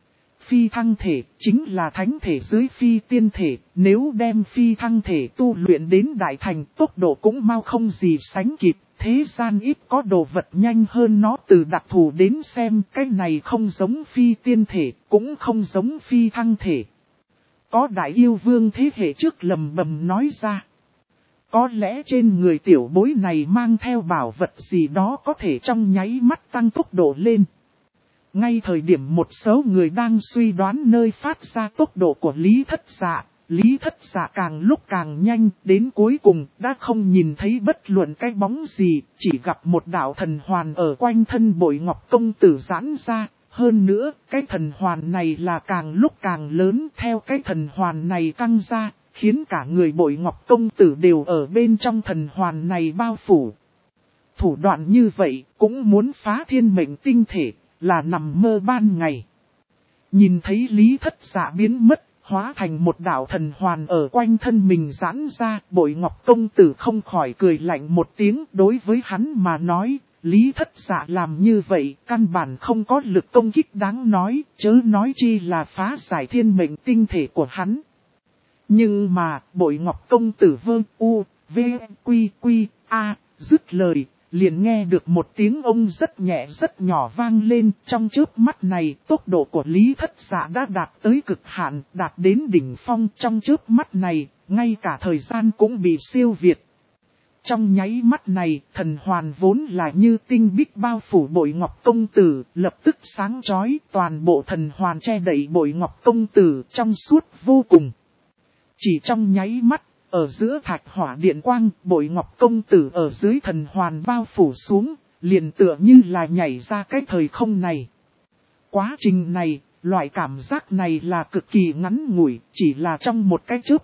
Phi thăng thể chính là thánh thể dưới phi tiên thể, nếu đem phi thăng thể tu luyện đến đại thành tốc độ cũng mau không gì sánh kịp, thế gian ít có đồ vật nhanh hơn nó. Từ đặc thù đến xem cái này không giống phi tiên thể, cũng không giống phi thăng thể. Có đại yêu vương thế hệ trước lầm bầm nói ra. Có lẽ trên người tiểu bối này mang theo bảo vật gì đó có thể trong nháy mắt tăng tốc độ lên. Ngay thời điểm một số người đang suy đoán nơi phát ra tốc độ của Lý Thất Dạ, Lý Thất Dạ càng lúc càng nhanh, đến cuối cùng đã không nhìn thấy bất luận cái bóng gì, chỉ gặp một đạo thần hoàn ở quanh thân Bội Ngọc Công Tử giãn ra. Hơn nữa, cái thần hoàn này là càng lúc càng lớn, theo cái thần hoàn này căng ra, khiến cả người Bội Ngọc Công Tử đều ở bên trong thần hoàn này bao phủ. Thủ đoạn như vậy cũng muốn phá thiên mệnh tinh thể, là nằm mơ ban ngày. Nhìn thấy Lý Thất Dạ biến mất, hóa thành một đạo thần hoàn ở quanh thân mình giãn ra, Bội Ngọc Công Tử không khỏi cười lạnh một tiếng. Đối với hắn mà nói, Lý Thất Dạ làm như vậy, căn bản không có lực công kích đáng nói, chớ nói chi là phá giải thiên mệnh tinh thể của hắn. Nhưng mà, Bội Ngọc Công Tử vơ u, v, quy quy, a, dứt lời, liền nghe được một tiếng ông rất nhẹ rất nhỏ vang lên. Trong chớp mắt này, tốc độ của Lý Thất Dạ đã đạt tới cực hạn, đạt đến đỉnh phong. Trong chớp mắt này, ngay cả thời gian cũng bị siêu việt. Trong nháy mắt này, thần hoàn vốn là như tinh bích bao phủ Bội Ngọc Công Tử, lập tức sáng chói, toàn bộ thần hoàn che đậy Bội Ngọc Công Tử trong suốt vô cùng. Chỉ trong nháy mắt, ở giữa thạch hỏa điện quang, Bội Ngọc Công Tử ở dưới thần hoàn bao phủ xuống, liền tựa như là nhảy ra cái thời không này. Quá trình này, loại cảm giác này là cực kỳ ngắn ngủi, chỉ là trong một cái chớp mắt,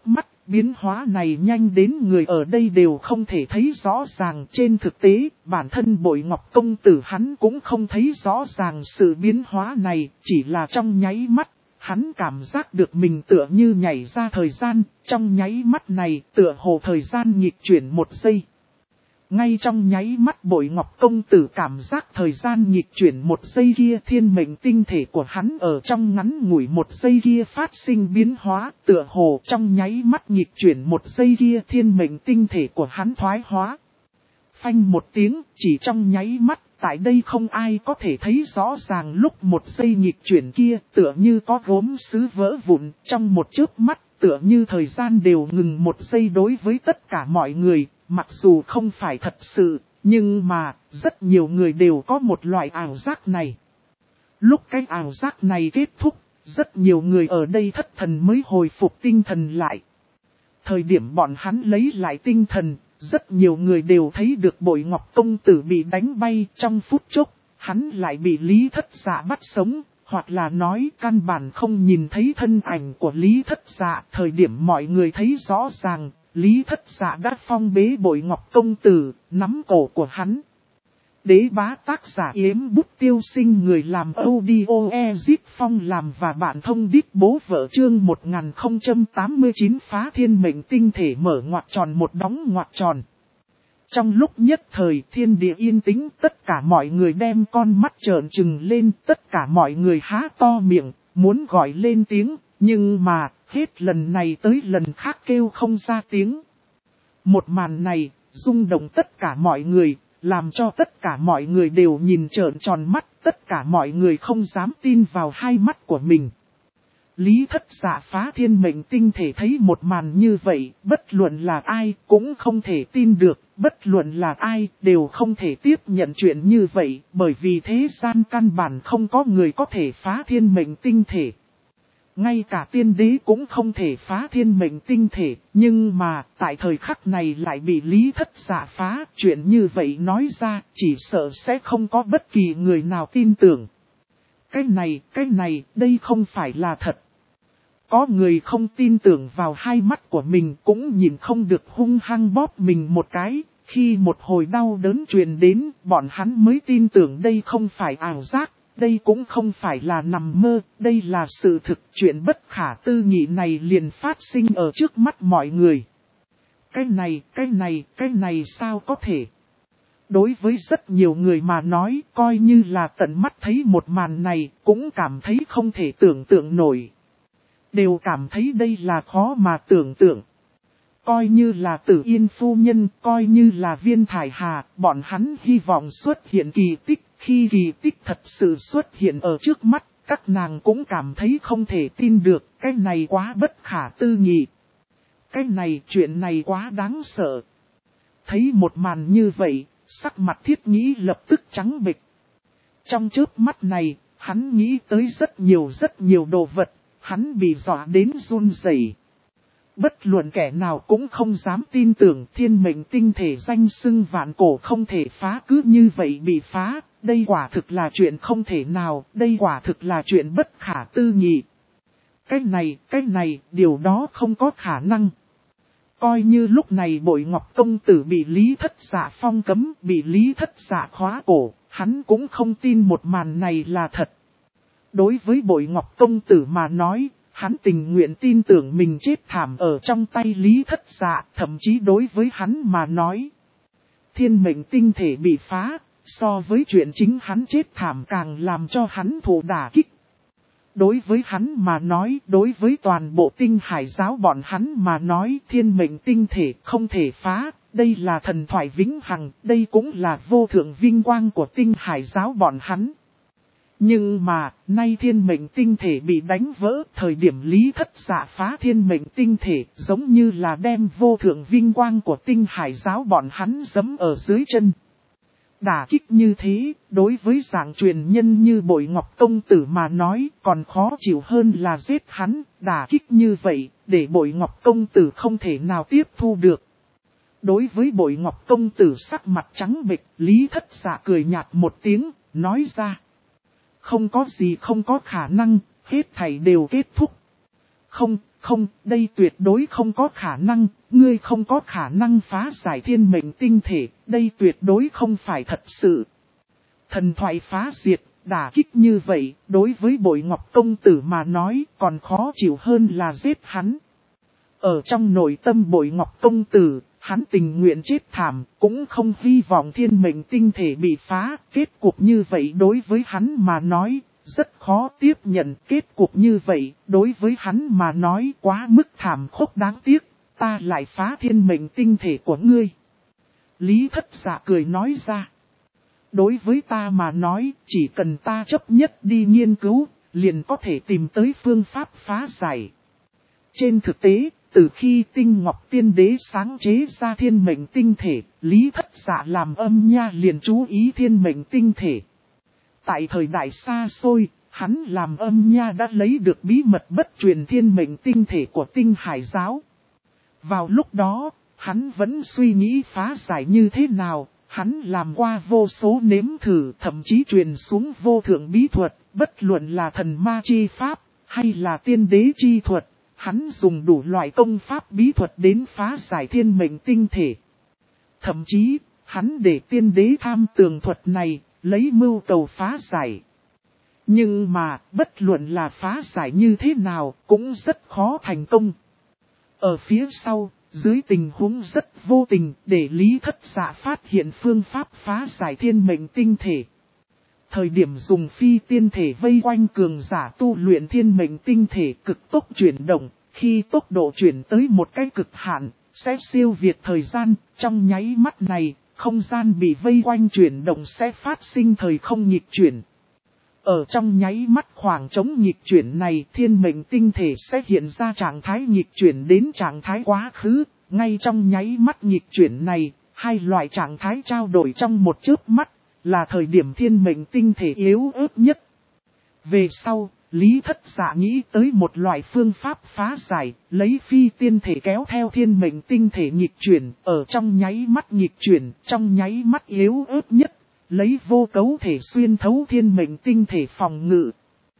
biến hóa này nhanh đến người ở đây đều không thể thấy rõ ràng. Trên thực tế, bản thân Bội Ngọc công tử hắn cũng không thấy rõ ràng sự biến hóa này, chỉ là trong nháy mắt, hắn cảm giác được mình tựa như nhảy ra thời gian, trong nháy mắt này tựa hồ thời gian nghịch chuyển một giây. Ngay trong nháy mắt Bội Ngọc công tử cảm giác thời gian nghịch chuyển một giây kia, thiên mệnh tinh thể của hắn ở trong ngắn ngủi một giây kia phát sinh biến hóa, tựa hồ trong nháy mắt nghịch chuyển một giây kia thiên mệnh tinh thể của hắn thoái hóa. Phanh một tiếng, chỉ trong nháy mắt, tại đây không ai có thể thấy rõ ràng lúc một giây nghịch chuyển kia, tựa như có gốm sứ vỡ vụn, trong một chớp mắt, tựa như thời gian đều ngừng một giây đối với tất cả mọi người. Mặc dù không phải thật sự, nhưng mà, rất nhiều người đều có một loại ảo giác này. Lúc cái ảo giác này kết thúc, rất nhiều người ở đây thất thần mới hồi phục tinh thần lại. Thời điểm bọn hắn lấy lại tinh thần, rất nhiều người đều thấy được Bội Ngọc công tử bị đánh bay trong phút chốc, hắn lại bị Lý Thất Dạ bắt sống, hoặc là nói căn bản không nhìn thấy thân ảnh của Lý Thất Dạ. Thời điểm mọi người thấy rõ ràng, Lý Thất Dạ đã phong bế Bội Ngọc công tử, nắm cổ của hắn. Đế bá tác giả Yếm Bút Tiêu Sinh, người làm audio Ezit Phong làm và bạn thông đích bố vợ chương 1089 phá thiên mệnh tinh thể mở ngoặc tròn một đóng ngoặc tròn. Trong lúc nhất thời thiên địa yên tĩnh, tất cả mọi người đem con mắt trợn trừng lên, tất cả mọi người há to miệng, muốn gọi lên tiếng, nhưng mà, hết lần này tới lần khác kêu không ra tiếng. Một màn này, rung động tất cả mọi người, làm cho tất cả mọi người đều nhìn trợn tròn mắt, tất cả mọi người không dám tin vào hai mắt của mình. Lý Thất Dạ phá thiên mệnh tinh thể thấy một màn như vậy, bất luận là ai cũng không thể tin được, bất luận là ai đều không thể tiếp nhận chuyện như vậy, bởi vì thế gian căn bản không có người có thể phá thiên mệnh tinh thể. Ngay cả tiên đế cũng không thể phá thiên mệnh tinh thể, nhưng mà tại thời khắc này lại bị Lý Thất Dạ phá. Chuyện như vậy nói ra chỉ sợ sẽ không có bất kỳ người nào tin tưởng. Cái này, đây không phải là thật. Có người không tin tưởng vào hai mắt của mình cũng nhìn không được hung hăng bóp mình một cái. Khi một hồi đau đớn truyền đến, bọn hắn mới tin tưởng đây không phải ảo giác. Đây cũng không phải là nằm mơ, đây là sự thực. Chuyện bất khả tư nghị này liền phát sinh ở trước mắt mọi người. Cái này sao có thể? Đối với rất nhiều người mà nói, coi như là tận mắt thấy một màn này, cũng cảm thấy không thể tưởng tượng nổi. Đều cảm thấy đây là khó mà tưởng tượng. Coi như là Tử Yên phu nhân, coi như là Viên Thải Hà, bọn hắn hy vọng xuất hiện kỳ tích. Khi kỳ tích thật sự xuất hiện ở trước mắt, các nàng cũng cảm thấy không thể tin được, cái này quá bất khả tư nghị. Cái này, chuyện này quá đáng sợ. Thấy một màn như vậy, sắc mặt Thiết Nghĩ lập tức trắng bệch. Trong chớp mắt này, hắn nghĩ tới rất nhiều đồ vật, hắn bị dọa đến run rẩy. Bất luận kẻ nào cũng không dám tin tưởng thiên mệnh tinh thể danh xưng vạn cổ không thể phá cứ như vậy bị phá. Đây quả thực là chuyện không thể nào, đây quả thực là chuyện bất khả tư nghị. Cái này, điều đó không có khả năng. Coi như lúc này Bội Ngọc công tử bị Lý Thất Dạ phong cấm, bị Lý Thất Dạ khóa cổ, hắn cũng không tin một màn này là thật. Đối với Bội Ngọc công tử mà nói, hắn tình nguyện tin tưởng mình chết thảm ở trong tay Lý Thất Dạ, thậm chí đối với hắn mà nói. Thiên mệnh tinh thể bị phá, so với chuyện chính hắn chết thảm càng làm cho hắn thụ đả kích. Đối với hắn mà nói, đối với toàn bộ Tinh Hải giáo bọn hắn mà nói, thiên mệnh tinh thể không thể phá, đây là thần thoại vĩnh hằng, đây cũng là vô thượng vinh quang của Tinh Hải giáo bọn hắn. Nhưng mà, nay thiên mệnh tinh thể bị đánh vỡ, thời điểm Lý Thất Dạ phá thiên mệnh tinh thể, giống như là đem vô thượng vinh quang của Tinh Hải giáo bọn hắn giẫm ở dưới chân. Đả kích như thế, đối với dạng truyền nhân như Bội Ngọc công tử mà nói, còn khó chịu hơn là giết hắn. Đả kích như vậy, để Bội Ngọc công tử không thể nào tiếp thu được. Đối với Bội Ngọc công tử sắc mặt trắng bệch, Lý Thất Dạ cười nhạt một tiếng, nói ra. Không có gì không có khả năng, hết thảy đều kết thúc. Không, đây tuyệt đối không có khả năng, ngươi không có khả năng phá giải thiên mệnh tinh thể, đây tuyệt đối không phải thật sự. Thần thoại phá diệt, đả kích như vậy, đối với Bội Ngọc công tử mà nói còn khó chịu hơn là giết hắn. Ở trong nội tâm Bội Ngọc công tử, hắn tình nguyện chết thảm, cũng không hy vọng thiên mệnh tinh thể bị phá. Kết cục như vậy đối với hắn mà nói, rất khó tiếp nhận. Kết cục như vậy, đối với hắn mà nói quá mức thảm khốc đáng tiếc, ta lại phá thiên mệnh tinh thể của ngươi. Lý Thất Dạ cười nói ra. Đối với ta mà nói, chỉ cần ta chấp nhất đi nghiên cứu, liền có thể tìm tới phương pháp phá giải. Trên thực tế, từ khi Tinh Ngọc Tiên Đế sáng chế ra thiên mệnh tinh thể, Lý Thất Dạ làm âm nha liền chú ý thiên mệnh tinh thể. Tại thời đại xa xôi, hắn làm âm nha đã lấy được bí mật bất truyền thiên mệnh tinh thể của Tinh Hải giáo. Vào lúc đó, hắn vẫn suy nghĩ phá giải như thế nào, hắn làm qua vô số nếm thử, thậm chí truyền xuống vô thượng bí thuật, bất luận là thần ma chi pháp, hay là tiên đế chi thuật. Hắn dùng đủ loại công pháp bí thuật đến phá giải thiên mệnh tinh thể. Thậm chí, hắn để tiên đế tham tường thuật này, lấy mưu cầu phá giải. Nhưng mà, bất luận là phá giải như thế nào, cũng rất khó thành công. Ở phía sau, dưới tình huống rất vô tình, để Lý Thất Dạ phát hiện phương pháp phá giải thiên mệnh tinh thể. Thời điểm dùng phi tiên thể vây quanh cường giả tu luyện thiên mệnh tinh thể cực tốc chuyển động, khi tốc độ chuyển tới một cái cực hạn, sẽ siêu việt thời gian, trong nháy mắt này, không gian bị vây quanh chuyển động sẽ phát sinh thời không nghịch chuyển. Ở trong nháy mắt khoảng trống nghịch chuyển này, thiên mệnh tinh thể sẽ hiện ra trạng thái nghịch chuyển đến trạng thái quá khứ, ngay trong nháy mắt nghịch chuyển này, hai loại trạng thái trao đổi trong một chớp mắt. Là thời điểm thiên mệnh tinh thể yếu ớt nhất. Về sau, Lý Thất Dạ nghĩ tới một loại phương pháp phá giải, lấy phi tiên thể kéo theo thiên mệnh tinh thể nghịch chuyển, ở trong nháy mắt nghịch chuyển, trong nháy mắt yếu ớt nhất, lấy vô cấu thể xuyên thấu thiên mệnh tinh thể phòng ngự.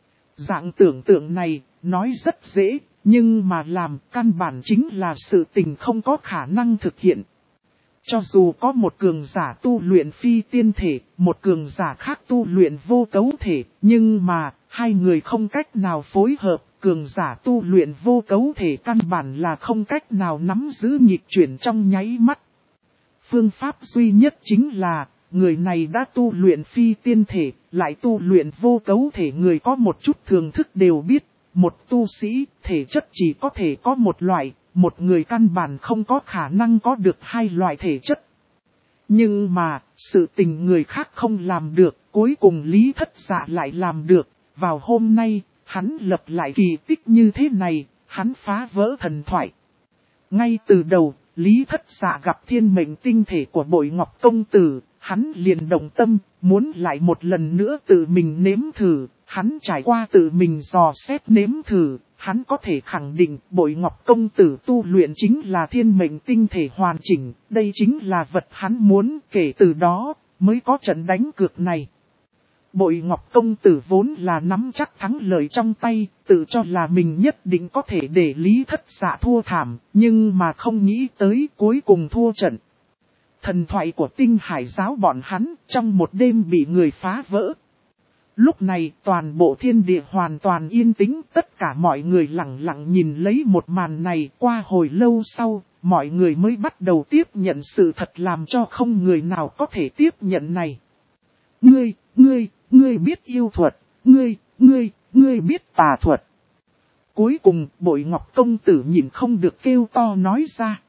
Dạng tưởng tượng này, nói rất dễ, nhưng mà làm căn bản chính là sự tình không có khả năng thực hiện. Cho dù có một cường giả tu luyện phi tiên thể, một cường giả khác tu luyện vô cấu thể, nhưng mà, hai người không cách nào phối hợp, cường giả tu luyện vô cấu thể căn bản là không cách nào nắm giữ nhịp chuyển trong nháy mắt. Phương pháp duy nhất chính là, người này đã tu luyện phi tiên thể, lại tu luyện vô cấu thể. Người có một chút thường thức đều biết, một tu sĩ, thể chất chỉ có thể có một loại. Một người căn bản không có khả năng có được hai loại thể chất. Nhưng mà, sự tình người khác không làm được, cuối cùng Lý Thất Dạ lại làm được. Vào hôm nay, hắn lập lại kỳ tích như thế này, hắn phá vỡ thần thoại. Ngay từ đầu, Lý Thất Dạ gặp thiên mệnh tinh thể của Bội Ngọc công tử, hắn liền động tâm, muốn lại một lần nữa tự mình nếm thử. Hắn trải qua tự mình dò xét nếm thử. Hắn có thể khẳng định Bội Ngọc công tử tu luyện chính là thiên mệnh tinh thể hoàn chỉnh, đây chính là vật hắn muốn. Kể từ đó mới có trận đánh cược này. Bội Ngọc công tử vốn là nắm chắc thắng lợi trong tay, tự cho là mình nhất định có thể để Lý Thất Dạ thua thảm, nhưng mà không nghĩ tới cuối cùng thua trận. Thần thoại của Tinh Hải giáo bọn hắn trong một đêm bị người phá vỡ. Lúc này toàn bộ thiên địa hoàn toàn yên tĩnh, tất cả mọi người lặng lặng nhìn lấy một màn này. Qua hồi lâu sau, mọi người mới bắt đầu tiếp nhận sự thật làm cho không người nào có thể tiếp nhận này. Ngươi biết yêu thuật, ngươi biết tà thuật. Cuối cùng Bội Ngọc công tử nhìn không được kêu to nói ra.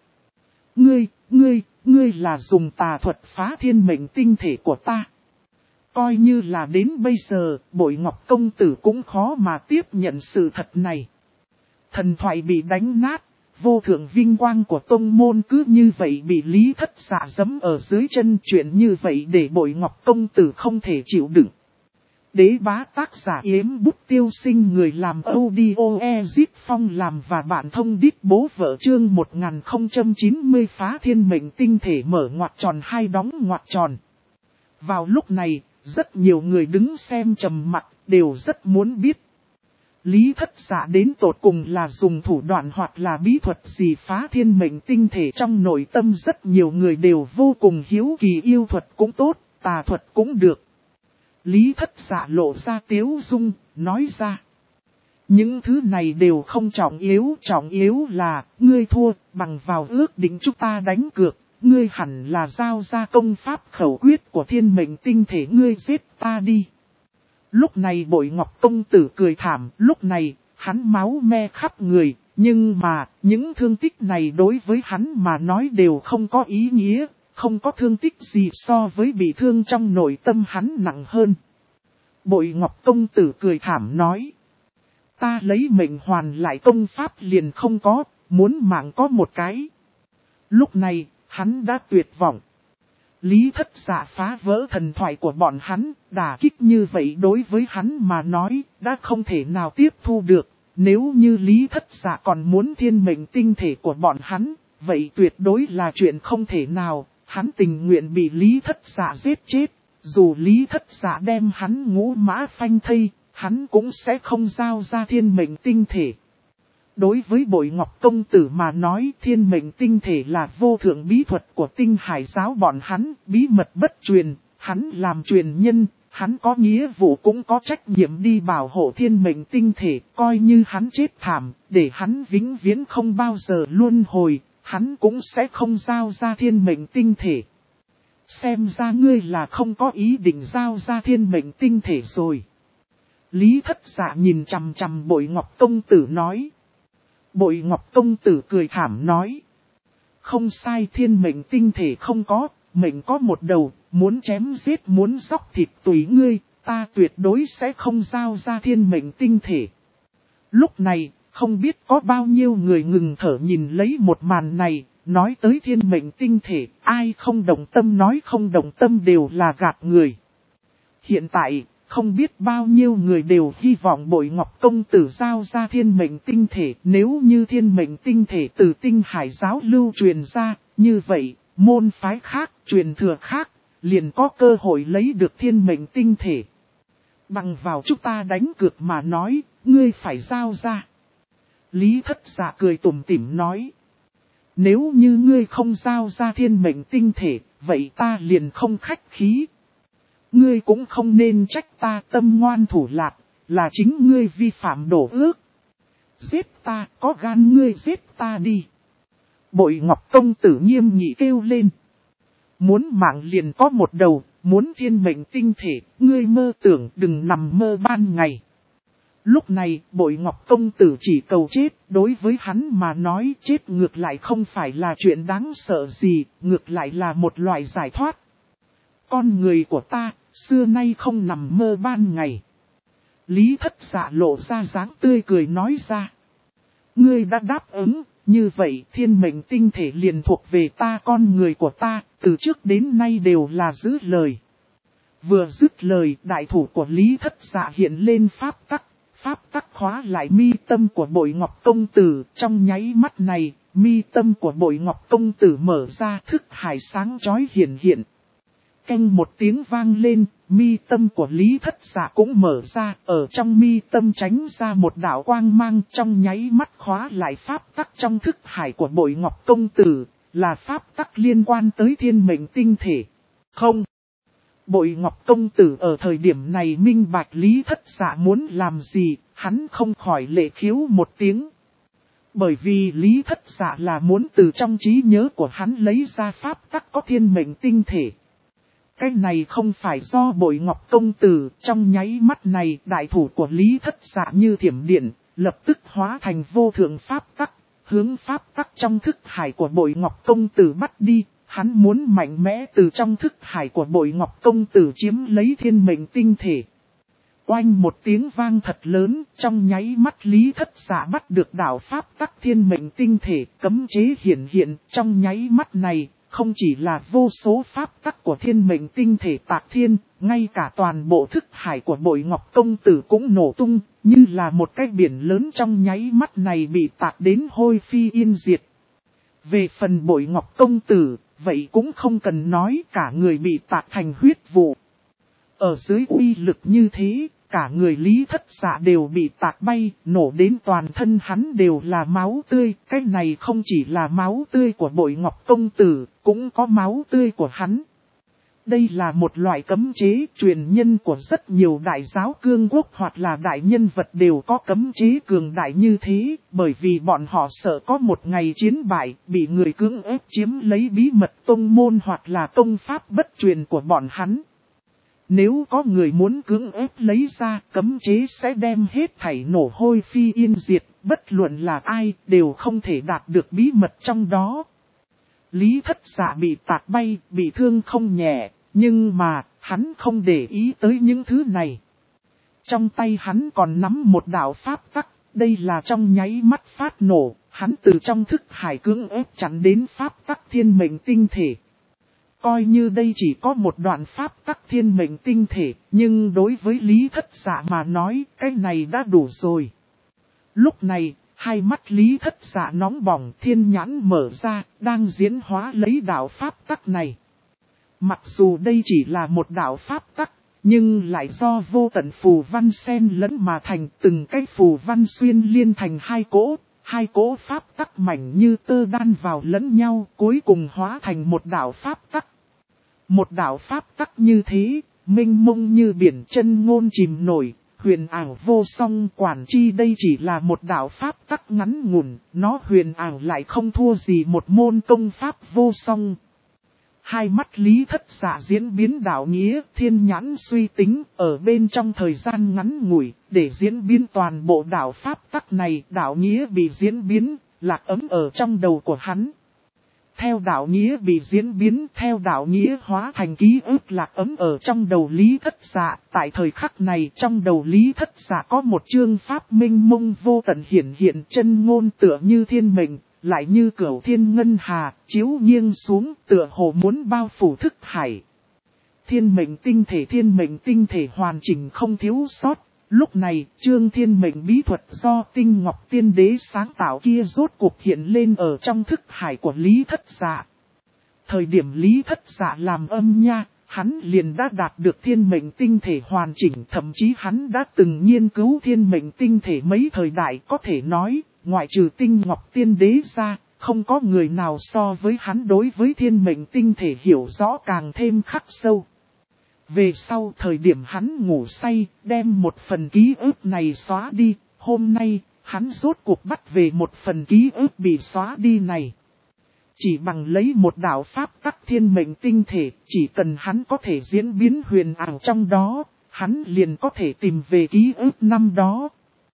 Ngươi là dùng tà thuật phá thiên mệnh tinh thể của ta. Coi như là đến bây giờ, Bội Ngọc công tử cũng khó mà tiếp nhận sự thật này. Thần thoại bị đánh nát, vô thượng vinh quang của tông môn cứ như vậy bị Lý Thất Dạ giẫm ở dưới chân. Chuyện như vậy để Bội Ngọc công tử không thể chịu đựng. Đế bá tác giả Yếm Bút Tiêu Sinh, người làm audio Ezip Phong làm và bạn thông đít bố vợ. Chương 1090 phá thiên mệnh tinh thể mở ngoặc tròn hai đóng ngoặc tròn. Vào lúc này, rất nhiều người đứng xem trầm mặt, đều rất muốn biết. Lý Thất Dạ đến tột cùng là dùng thủ đoạn hoặc là bí thuật gì phá thiên mệnh tinh thể, trong nội tâm rất nhiều người đều vô cùng hiếu kỳ. Yêu thuật cũng tốt, tà thuật cũng được. Lý Thất Dạ lộ ra tiếu dung, nói ra. Những thứ này đều không trọng yếu là, ngươi thua, bằng vào ước định chúng ta đánh cược, ngươi hẳn là giao ra công pháp khẩu quyết của thiên mệnh tinh thể, ngươi giết ta đi. Lúc này Bội Ngọc Công Tử cười thảm, lúc này, hắn máu me khắp người, nhưng mà, những thương tích này đối với hắn mà nói đều không có ý nghĩa, không có thương tích gì so với bị thương trong nội tâm hắn nặng hơn. Bội Ngọc Công Tử cười thảm nói. Ta lấy mệnh hoàn lại công pháp liền không có, muốn mạng có một cái. Lúc này, hắn đã tuyệt vọng. Lý Thất Dạ phá vỡ thần thoại của bọn hắn, đả kích như vậy đối với hắn mà nói, đã không thể nào tiếp thu được. Nếu như Lý Thất Dạ còn muốn thiên mệnh tinh thể của bọn hắn, vậy tuyệt đối là chuyện không thể nào, hắn tình nguyện bị Lý Thất Dạ giết chết. Dù Lý Thất Dạ đem hắn ngũ mã phanh thây, hắn cũng sẽ không giao ra thiên mệnh tinh thể. Đối với Bội Ngọc Công Tử mà nói, thiên mệnh tinh thể là vô thượng bí thuật của Tinh Hải giáo bọn hắn, bí mật bất truyền, hắn làm truyền nhân, hắn có nghĩa vụ cũng có trách nhiệm đi bảo hộ thiên mệnh tinh thể, coi như hắn chết thảm, để hắn vĩnh viễn không bao giờ luân hồi, hắn cũng sẽ không giao ra thiên mệnh tinh thể. Xem ra ngươi là không có ý định giao ra thiên mệnh tinh thể rồi. Lý Thất Dạ nhìn chằm chằm Bội Ngọc Công Tử nói. Bội Ngọc Công Tử cười thảm nói. Không sai, thiên mệnh tinh thể không có, mệnh có một đầu, muốn chém giết muốn xóc thịt tùy ngươi, ta tuyệt đối sẽ không giao ra thiên mệnh tinh thể. Lúc này, không biết có bao nhiêu người ngừng thở nhìn lấy một màn này, nói tới thiên mệnh tinh thể, ai không đồng tâm nói không đồng tâm đều là gạt người. Hiện tại, không biết bao nhiêu người đều hy vọng Bội Ngọc Công Tử giao ra thiên mệnh tinh thể. Nếu như thiên mệnh tinh thể từ Tinh Hải giáo lưu truyền ra, như vậy, môn phái khác, truyền thừa khác, liền có cơ hội lấy được thiên mệnh tinh thể. Bằng vào chúng ta đánh cược mà nói, ngươi phải giao ra. Lý Thất Dạ cười tủm tỉm nói. Nếu như ngươi không giao ra thiên mệnh tinh thể, vậy ta liền không khách khí. Ngươi cũng không nên trách ta tâm ngoan thủ lạc, là chính ngươi vi phạm đổ ước. Giết ta, có gan ngươi giết ta đi. Bội Ngọc Công Tử nghiêm nghị kêu lên. Muốn mạng liền có một đầu, muốn thiên mệnh tinh thể, ngươi mơ tưởng đừng nằm mơ ban ngày. Lúc này, Bội Ngọc Công Tử chỉ cầu chết, đối với hắn mà nói chết ngược lại không phải là chuyện đáng sợ gì, ngược lại là một loại giải thoát. Con người của ta, xưa nay không nằm mơ ban ngày. Lý Thất Dạ lộ ra dáng tươi cười nói ra. Ngươi đã đáp ứng, như vậy thiên mệnh tinh thể liền thuộc về ta, con người của ta, từ trước đến nay đều là giữ lời. Vừa dứt lời, đại thủ của Lý Thất Dạ hiện lên pháp tắc khóa lại mi tâm của Bội Ngọc Công Tử. Trong nháy mắt này, mi tâm của Bội Ngọc Công Tử mở ra, thức hải sáng chói hiện hiện. Canh một tiếng vang lên, mi tâm của Lý Thất Dạ cũng mở ra, ở trong mi tâm tránh ra một đạo quang mang, trong nháy mắt khóa lại pháp tắc trong thức hải của Bội Ngọc Công Tử, là pháp tắc liên quan tới thiên mệnh tinh thể. Không. Bội Ngọc Công Tử ở thời điểm này minh bạch Lý Thất Dạ muốn làm gì, hắn không khỏi lệ khiếu một tiếng. Bởi vì Lý Thất Dạ là muốn từ trong trí nhớ của hắn lấy ra pháp tắc có thiên mệnh tinh thể. Cái này không phải do Bội Ngọc Công Tử, trong nháy mắt này đại thủ của Lý Thất Dạ như thiểm điện, lập tức hóa thành vô thượng pháp tắc, hướng pháp tắc trong thức hải của Bội Ngọc Công Tử bắt đi. Hắn muốn mạnh mẽ từ trong thức hải của Bội Ngọc Công Tử chiếm lấy thiên mệnh tinh thể. Oanh một tiếng vang thật lớn, trong nháy mắt Lý Thất Dạ bắt được đạo pháp tắc thiên mệnh tinh thể, cấm chế hiện hiện. Trong nháy mắt này, không chỉ là vô số pháp tắc của thiên mệnh tinh thể tạc thiên, ngay cả toàn bộ thức hải của Bội Ngọc Công Tử cũng nổ tung, như là một cái biển lớn trong nháy mắt này bị tạc đến hôi phi yên diệt. Về phần Bội Ngọc Công Tử, vậy cũng không cần nói, cả người bị tạc thành huyết vụ. Ở dưới uy lực như thế, cả người Lý Thất Dạ đều bị tạc bay, nổ đến toàn thân hắn đều là máu tươi. Cái này không chỉ là máu tươi của Bội Ngọc Công Tử, cũng có máu tươi của hắn. Đây là một loại cấm chế, truyền nhân của rất nhiều đại giáo cương quốc hoặc là đại nhân vật đều có cấm chế cường đại như thế, bởi vì bọn họ sợ có một ngày chiến bại, bị người cưỡng ép chiếm lấy bí mật tông môn hoặc là tông pháp bất truyền của bọn hắn. Nếu có người muốn cưỡng ép lấy ra, cấm chế sẽ đem hết thảy nổ hôi phi yên diệt, bất luận là ai đều không thể đạt được bí mật trong đó. Lý Thất Dạ bị tạc bay, bị thương không nhẹ, nhưng mà, hắn không để ý tới những thứ này. Trong tay hắn còn nắm một đạo pháp tắc, đây là trong nháy mắt phát nổ, hắn từ trong thức hải cưỡng ép chắn đến pháp tắc thiên mệnh tinh thể. Coi như đây chỉ có một đoạn pháp tắc thiên mệnh tinh thể, nhưng đối với Lý Thất Dạ mà nói, cái này đã đủ rồi. Lúc này, hai mắt Lý Thất Dạ nóng bỏng, thiên nhãn mở ra, đang diễn hóa lấy đạo pháp tắc này. Mặc dù đây chỉ là một đạo pháp tắc, nhưng lại do vô tận phù văn xen lẫn mà thành, từng cái phù văn xuyên liên thành hai cỗ pháp tắc mảnh như tơ đan vào lẫn nhau, cuối cùng hóa thành một đạo pháp tắc. Một đạo pháp tắc như thế, mênh mông như biển chân ngôn chìm nổi, huyền ảo vô song. Quản chi đây chỉ là một đạo pháp tắc ngắn ngủn, nó huyền ảo lại không thua gì một môn công pháp vô song. Hai mắt Lý Thất Dạ diễn biến đạo nghĩa, thiên nhãn suy tính, ở bên trong thời gian ngắn ngủi, để diễn biến toàn bộ đạo pháp tắc này, đạo nghĩa bị diễn biến, lạc ấm ở trong đầu của hắn. Theo đạo nghĩa bị diễn biến, theo đạo nghĩa hóa thành ký ức lạc ấm ở trong đầu Lý Thất Dạ. Tại thời khắc này, trong đầu Lý Thất Dạ có một chương pháp minh mông vô tận hiển hiện, chân ngôn tựa như thiên mệnh, lại như cửu thiên ngân hà, chiếu nghiêng xuống, tựa hồ muốn bao phủ thức hải. Thiên mệnh tinh thể hoàn chỉnh không thiếu sót. Lúc này, chương thiên mệnh bí thuật do Tinh Ngọc Tiên Đế sáng tạo kia rốt cuộc hiện lên ở trong thức hải của Lý Thất Dạ. Thời điểm Lý Thất Dạ làm âm nha, hắn liền đã đạt được thiên mệnh tinh thể hoàn chỉnh, thậm chí hắn đã từng nghiên cứu thiên mệnh tinh thể mấy thời đại, có thể nói, ngoại trừ Tinh Ngọc Tiên Đế ra, không có người nào so với hắn đối với thiên mệnh tinh thể hiểu rõ càng thêm khắc sâu. Về sau thời điểm hắn ngủ say, đem một phần ký ức này xóa đi, hôm nay, hắn rốt cuộc bắt về một phần ký ức bị xóa đi này. Chỉ bằng lấy một đạo pháp tắc thiên mệnh tinh thể, chỉ cần hắn có thể diễn biến huyền ảo trong đó, hắn liền có thể tìm về ký ức năm đó.